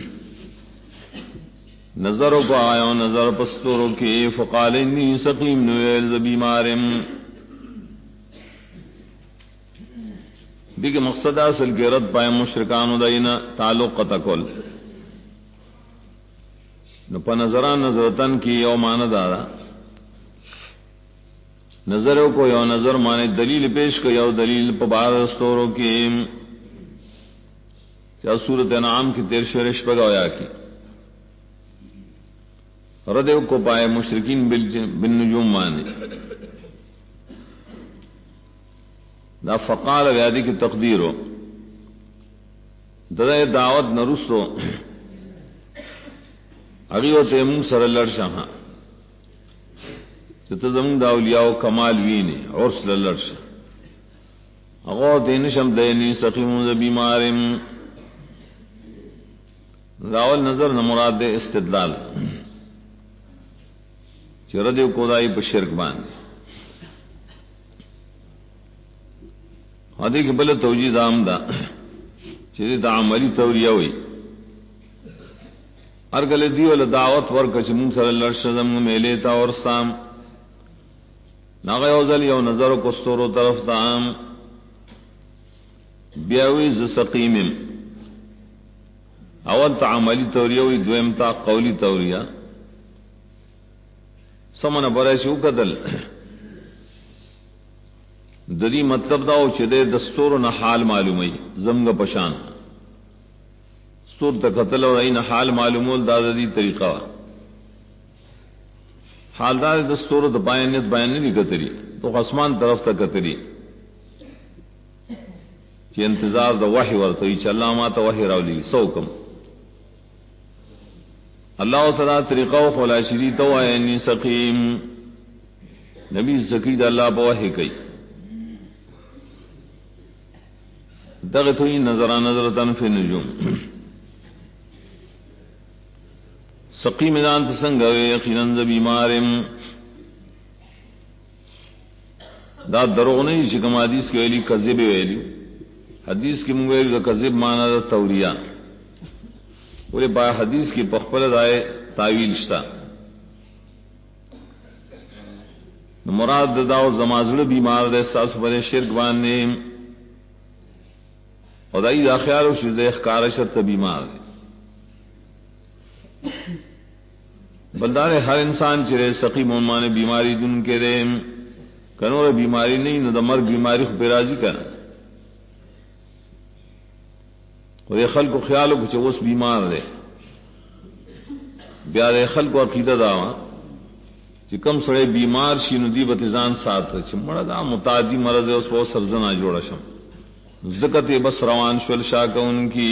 نظر کو آیا نظر پستورو کی فقال انی سقیم نویل بیمارم دیکھ مقصد اصل کے رد پائے مشرکانو دینا تعلق قطع کل نو پا نظران نظرتن کی یو مانا دارا نظروں کو یو نظر مانے دلیل پیش کو یو دلیل پا بار استورو کی چاہ سورت انعام کی تیر شرش پا گویا کی ردیو کو پائے مشرکین بالنجوم مانے دا فقال ویادی کی تقدیر ہو ددائے دعوت نرسو اگیو تیمون سر لڑشا چتزم دا اولیاء کمال وینے عرس لڑشا اگو تینشم دینی سقیمون بیمارم داول نظر نمراد دے استدلال چردیو کودائی پا شرک باندے حدیق بل توجیہ دام دا چیزی تا عملی توریہ ہوئی ارگل دیو لدعوت ورکا چی مونگ سر اللہ شزم میلیتا ورستام ناغیوزل یو نظر کستورو طرف تام بیاوی ز سقیمم اول تا عملی توریہ ہوئی دویم تا قولی توریہ سمن برای شو قتل ددی مطلب دا او چدے دستور نہ حال معلومی زمگ پشان ستور تا قتل اور این حال معلومول دا ددی طریقہ حالدار دستور دا بیانیت بیان نہیں قتلی تو آسمان طرف تا قتلی چی انتظار دا وحی ورطوی چی اللہ ما تا وحی راولی سوکم اللہ تعالیٰ طریقہ و خلاشری تو انی سقیم نبی سقید اللہ بوحی کئی دغتوئی نظران نظرتن فی نجوم سقیم دان تسنگوے یقیناً بیمارم دا دروغ نہیں شکم حدیث کی ویلی کذب ویلی حدیث کی منگویلی دا کذب مانا دا توریہ پورے با حدیث کی پخپل دائے تعویل شتا مراد داو زمازڑ بیمار دے ساس بنے شرک بانے اور دائی دا خیال و شد اخکار شرط بیمار دے بلدار ہر انسان چرے سقیم مانے بیماری دن کے دے کنور بیماری نہیں نہ مرگ بیماری خو پیرازی کرنا اور یہ خلق کو خیال ہو کچھ اس بیمار دے بیار خلق کو عقیدہ داوا کہ کم سڑے بیمار شی ندی بتزان ساتھ چمڑا دا متعدی مرض ہے اس کو سرزنا جوڑا شم زکت بس روان شول شاہ ان کی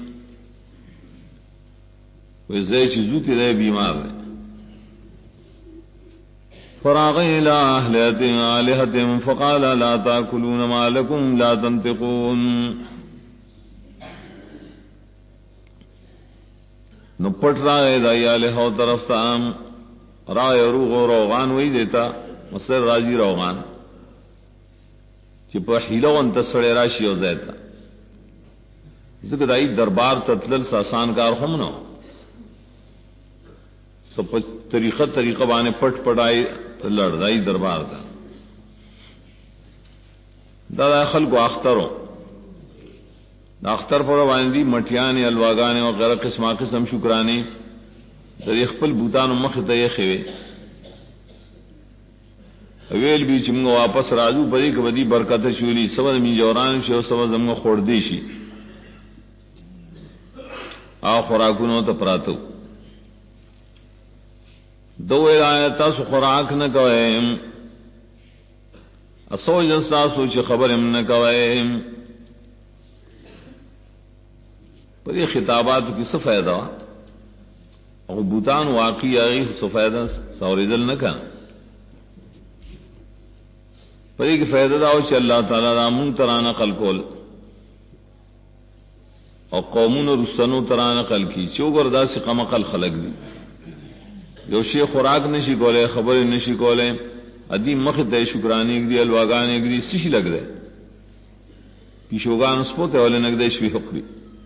وہ زی چیزوتی رہے بیمار دے فراغ الى اہلیت آلہت فقال لا تاکلون ما لکم لا تنتقون نو پٹ رائے دائی آلہو طرف تام رائے روغ و روغان وہی دیتا مصر راجی روغان چی پا حیلو انتصر راشی ہو زیتا ذکر دائی دربار تطلل ساسان کار ہم نو سو پا طریقہ بانے پٹ پڑائی لڑ دائی دربار تا دا خلق و آختروں اختر پر واندی مٹیانے الواگانے وغیرہ قسم قسم شکرانے خپل بوتان مخ ته خوي ویل بي چې موږ واپس راځو پرې کې بدی برکت شولي سبا می جوران شو سبا زموږ خور دی شي آ خوراکونو ته پراتو دو آیت تاسو خوراک نہ کوئے اسو جستا سوچ خبر ہم نہ کوئے پر یہ خطابات کی څه فائدہ او بوتان واقعی آئی څه فائدہ سوریدل نہ کا پر یہ فائدہ دا چې اللہ تعالی را مون ترانه نقل کول او قومونو رسنو ترانه نقل کی چوغر داس قمقل خلق دی یو شی خوراک نشی کولے خبر نشی کولے ادی مخ ته شکرانی دی الواغان دی سشی لگ رہے پیشوگان سپوتے والے نگدے شوی حقری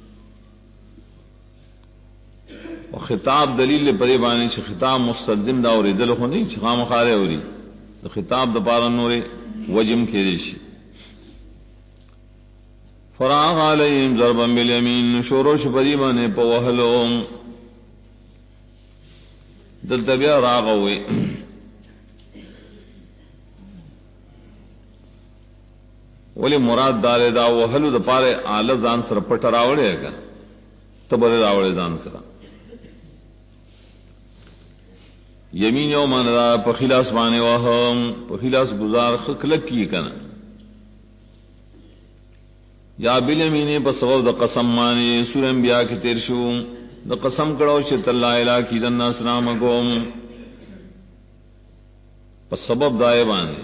او خطاب دلیل پرے باندې چې خطاب مستلزم دا اوریدل خو نه چې خامخاره اوري د خطاب د پاره نورې وجم کېږي شي فراغ علیهم ضربا بالیمین شوروش پرې باندې په وهلو دلته بیا راغوي ولی مراد دار دا وهلو د پاره اعلی ځان سره پټ راوړی کا تبر راوړی ځان سره یمین یو من را پخیلاس بانے وهم پخیلاس گزار خکلک کی کنا یا بالیمین پس سبب د قسم مانی سورہ انبیاء کی تیر شو د قسم کڑو چې الله الہ کی دنا سلام کوم پس سبب دای باندې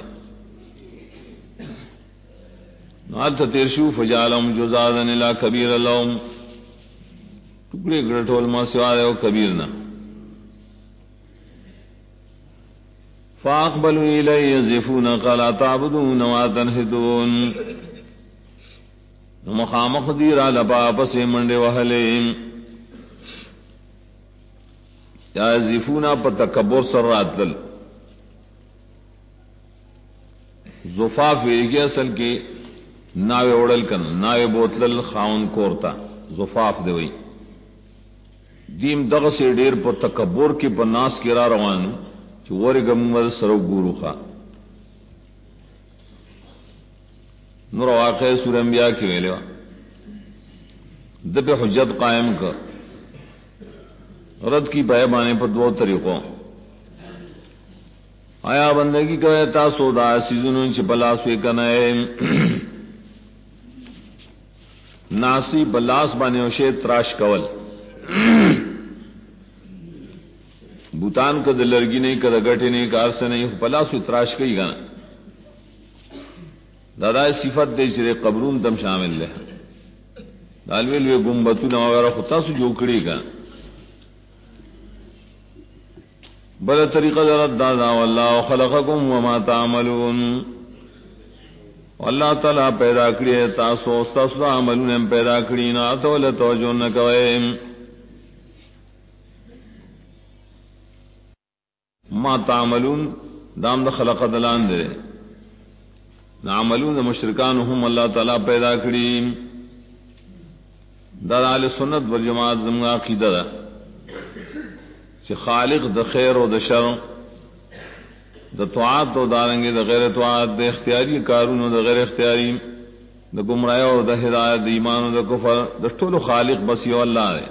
نالت تیر شو فجالم جزادن الى کبیر لهم ټکړه ګرټول ما سوای او کبیر نه فاقبلوا الیہ یزفون قال تعبدون ما تنحتون مخامخ دیر علی پاپس منڈے وحلیم یا یزفون پر تکبر سر راتل زفاف ویگی اصل کی ناوے اوڑل کن ناوے بوتلل خاون کورتا زفاف دوئی دیم دغ سے ډیر پر تکبر کی پر ناس کی را روانو چوری گمر سرو گورو خا نور واقع سورہ انبیاء کی ویلے دب حجت قائم کر رد کی پائے بانے پر دو طریقوں آیا بندگی کوئے تا سودا سیزنوں چپلاس وی کنائے ناسی بلاس بانے وشے تراش کول بوتان کا دلرگی نہیں کا دگٹے نہیں کار سے نہیں پلاس و تراش کئی گا دادا صفت دے چرے قبرون تم شامل لے دالویل وی گمبتون وغیرہ خطا سو جوکڑی گا بل طریقہ درد دادا واللہ خلقکم وما تعملون واللہ تعالیٰ پیدا کری تاسو استاسو عملون ہم پیدا کری نا تول توجہ نکوئے ما تعملون دام د خلق دلان دے نعملون د مشرکان هم اللہ تعالی پیدا کری دا اہل سنت والجماعت زمغا عقیدہ دا کہ خالق د خیر و د شر د طاعت و دارنگے د غیر طاعت د اختیاری کارون و د غیر اختیاری د گمراہ و د ہدایت د ایمان و د کفر د ټول خالق بس یو اللہ ہے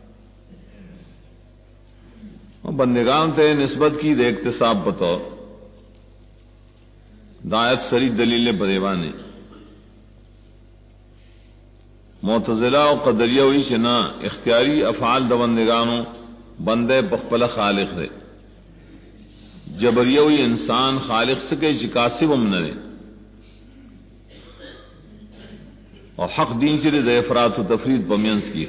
بندگان تے نسبت کی دے اکتساب بطور دایت سری دلیل پریوانے معتزلہ و قدریہ ہوئی شنا اختیاری افعال د بندگانوں بندے پخپل خالق دے جبریہ ہوئی انسان خالق سکے چکاسب امن دے اور حق دین چلے دے افراط و تفرید پمینس کی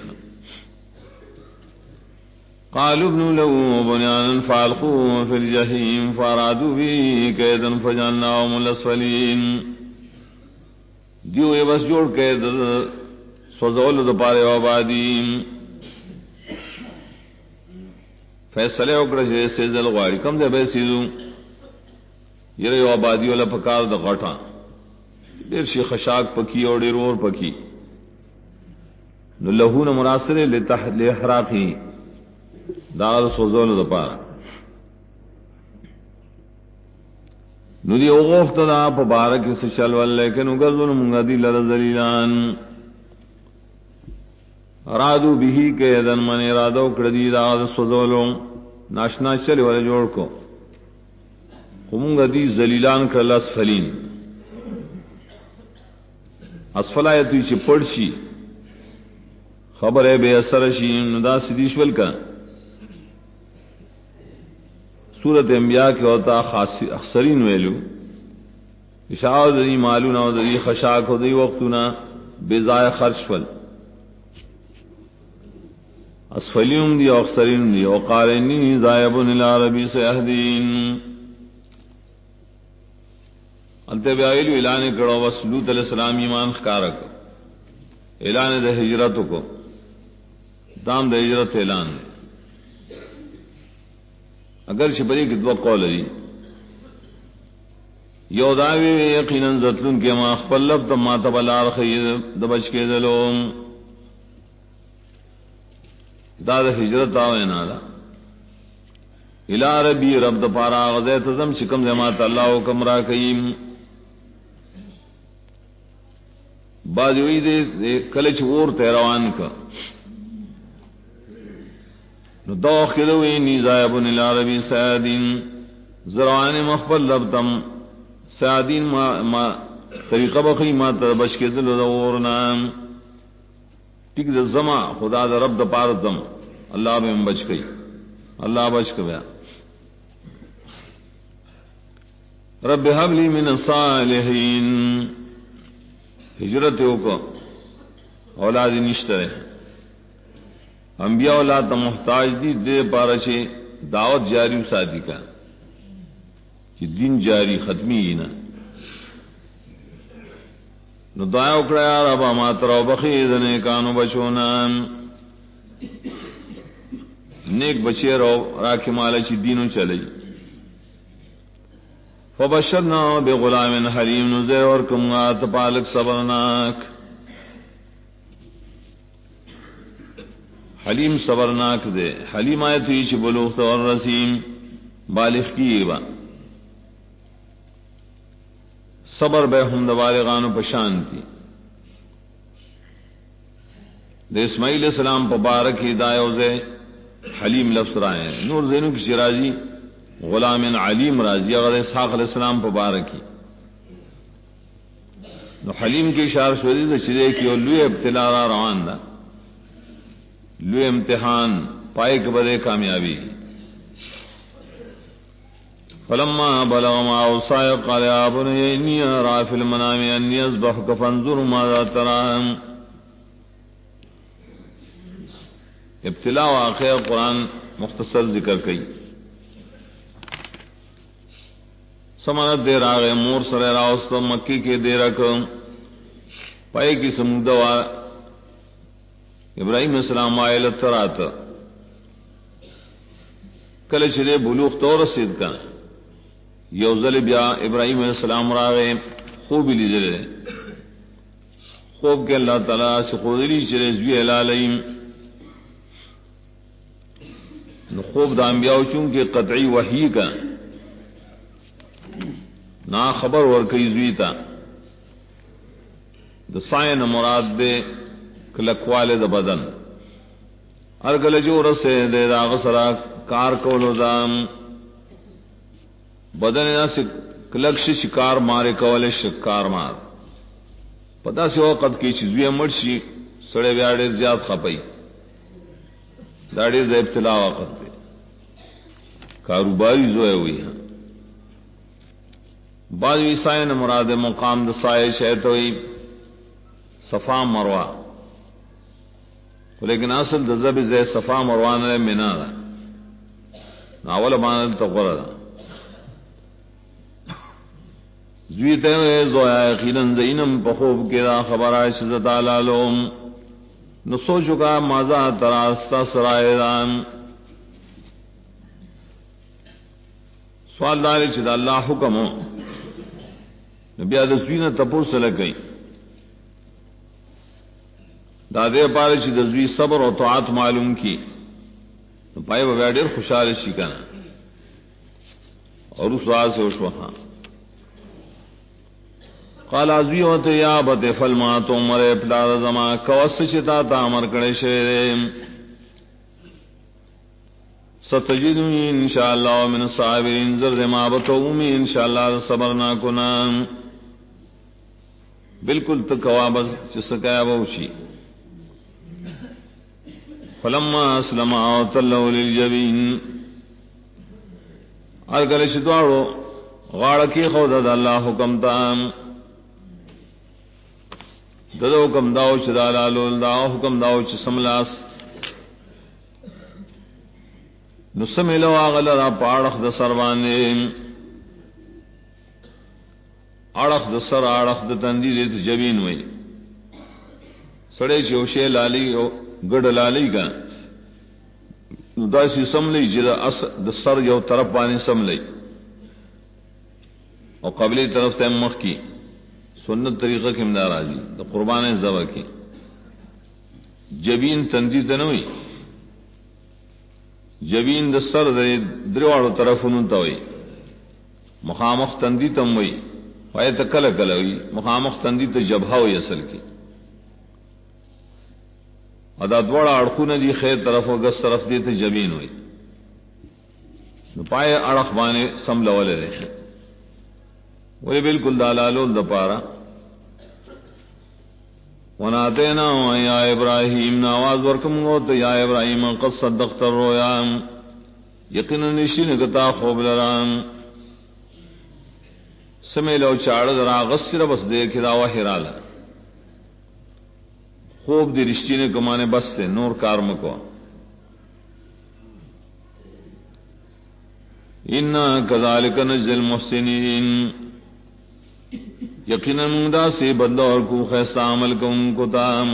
قالوا ابنوا له بنيانا فالقوه في الجحيم فارادوا به كيدا فجعلناهم الاسفلين دیو یہ بس جوڑ کے سوزول د پارے آبادی فیصلے وکړه چې سیزل غواړي کم ځای به سیزو یره آبادی ولا پکار د غټا ډیر شي خشاک پکی او ډیر اور پکی نو لهونه مراسله لتحراقی دار سوزول د پاره نو دی اوغفت دا په بارک سے چل ول لیکن وګزون مونږ دی لره ذلیلان ارادو به کے دن من ارادو کردی دا سوزولو ناشنا چلے والے جوڑ کو خمونگا دی زلیلان کرل اسفلین اسفلایتی چی پڑشی خبر ہے بے اثر شی ندا سدیشول کا سورت انبیاء کے ہوتا اخسرین ویلو اشاعت دی مالونا و دی خشاک و دی وقتنا بیزائے خرچ فل اسفلیم دی اخسرین دی وقارنی زائبن العربی سیہدین انتے بیائلو اعلان کرو بس لوط علیہ السلام ایمان خکارک اعلان دے ہجرت کو دام دے ہجرت اعلان اگر شپری کی دو قول دی یو داوی یقیناً زتلون کے ما خپل لب تم ما تبلار خید دبچ کے دلو دا ہجرت آوے نادا الہ ربی رب دا پارا غزی تزم چکم زمات اللہ و کمرا کئیم بعض وی دے کلچ اور تیروان کا نو دوخ کدوی نیزائبن العربی سیادین زروان مخبر لبتم سیادین ما طریقہ بخی ما تربش کے دل دورنا ٹک دا زما خدا دا رب دا پار زم اللہ میں بچ گئی اللہ بچ گیا رب حب لی من الصالحین ہجرت کو اولاد نشتر ہے انبیاء اولاد محتاج دی دے پارچے دعوت جاری ساتھی کا کہ دین جاری ختمی ہی نا نو دعا اکڑا یا ربا ماترو بخید نیکانو بچونا نیک بچے رو راکی مالا چی دینو چلی فبشرنا بغلام حلیم نزے اور کمگات پالک صبرناک حلیم صبرناک دے حلیم آیت ہوئی چی بلوغت اور رسیم بالغ کی با صبر بے ہم بالغانو پشان تھی دے اسماعیل علیہ السلام پا بارکی دائیوزے حلیم لفظ رائے نور زینو کی شرازی غلام علیم راضی اگر اسحاق علیہ السلام پا بارکی نو حلیم کی اشار شوزی سے چلے کی اور لوی ابتلا را روان دا لوی امتحان پائے کے بدے کامیابی فلما بلغ معه السعي قال يا بني إني أرى في المنام أني أذبحك فانظر ماذا ترى ابتلا واقع قرآن مختصر ذکر کئی سمانت دیر آگئے مور سر راوست مکی کے دیرک پائے کی سمودوا ابراہیم علیہ السلام آئلت ترات کل چلے بلوغ تو رسید کا یوزل بیا ابراہیم علیہ السلام راغے خوب لی دلے خوب کے اللہ تعالیٰ سے خودلی چلے زوی علالیم خوب دا انبیاء چونکہ قطعی وحی کا نا خبر ورکی زوی تا دا سائن مراد دے کلکوال دا بدن ارگل جو رسے دے دا غصرا کار کولو دا بدن سے کلکش شکار مارے کولے شکار مار پتا سے وقت کی چیزوی مرشی سڑے بیاڑے زیاد خپئی داڑے دا ابتلا وقت دے کاروباری زوئے ہوئی ہیں بعض عیسائن مراد مقام دا سائے شہت ہوئی صفا مروا لیکن اصل دا زب زی صفا مروان رہے منا دا ناول ماند تقور دا زویتے ہوئے زویا یقیناً زینم پخوب کے دا خبر آئے شزت آلالوم نسو چکا مازا تراستا سرائے دان سوال داری چھ دا اللہ حکم ہو نبی آدھسوی تپور سے لگئی دادے پارے چھ دزوی صبر و طاعت معلوم کی پائے وہ بیڈر خوشحال شکنا اور اس راز سے اس وہاں قال ازویوت یا بت فلما تو مرے پلار زما کوس چتا تا امر کڑے شے ستجدنی انشاءاللہ من الصابرین زرد ما بتومی انشاءاللہ صبرنا کنا بالکل تکوا بس چسکا ووشی فلما اسلم وتلوا للجبین ارگلش دوارو غاڑ کی خود اللہ حکم تام ددو حکم داو چدالالو دا حکم داو چسملاس نسملو آغل را پاڑخ د سروانے اڑخ د سر اڑخ د تندی دیت جبین وئی سڑے چوشے لالی گڑ لالی کا داسی سملی جدا د سر یو طرف پانی سملی اور قبلی طرف تمخ کی سنت طریقہ کی امدار آجی دا قربان زبا کی جبین تندی تنوی جبین د سر دریواڑو طرف ننتوی مخامخ تندی تموی وای تکل کلوی مخامخ تندی ته جبهوی اصل کی ادا دوڑا اڑخو ندی خیر طرف و گس طرف دی ته جبین ہوئی نو پائے اڑخ بانے سملولے رہے وہی بالکل دالالو دپارا ونادینا یا ابراہیم ناواز ورکم گو تو یا ابراہیم قد صدقت الرؤیا یقینا نشین گتا خوب لرام سمے لو چاڑ ذرا غسر بس دیکھ دا وحرالا خوب دی رشتی نے کمانے بس سے نور کارم کو انا کذالک نجزی المحسنین یقینا مندا سے بدور کو خیسہ عمل کو ان کو تام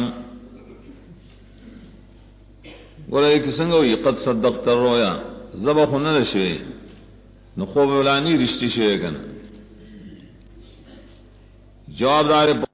گورے کسنگو قد صدقت الرؤیا ذبح نہ شوی نو خوب ولانی رشتی شوی کنا جواب دار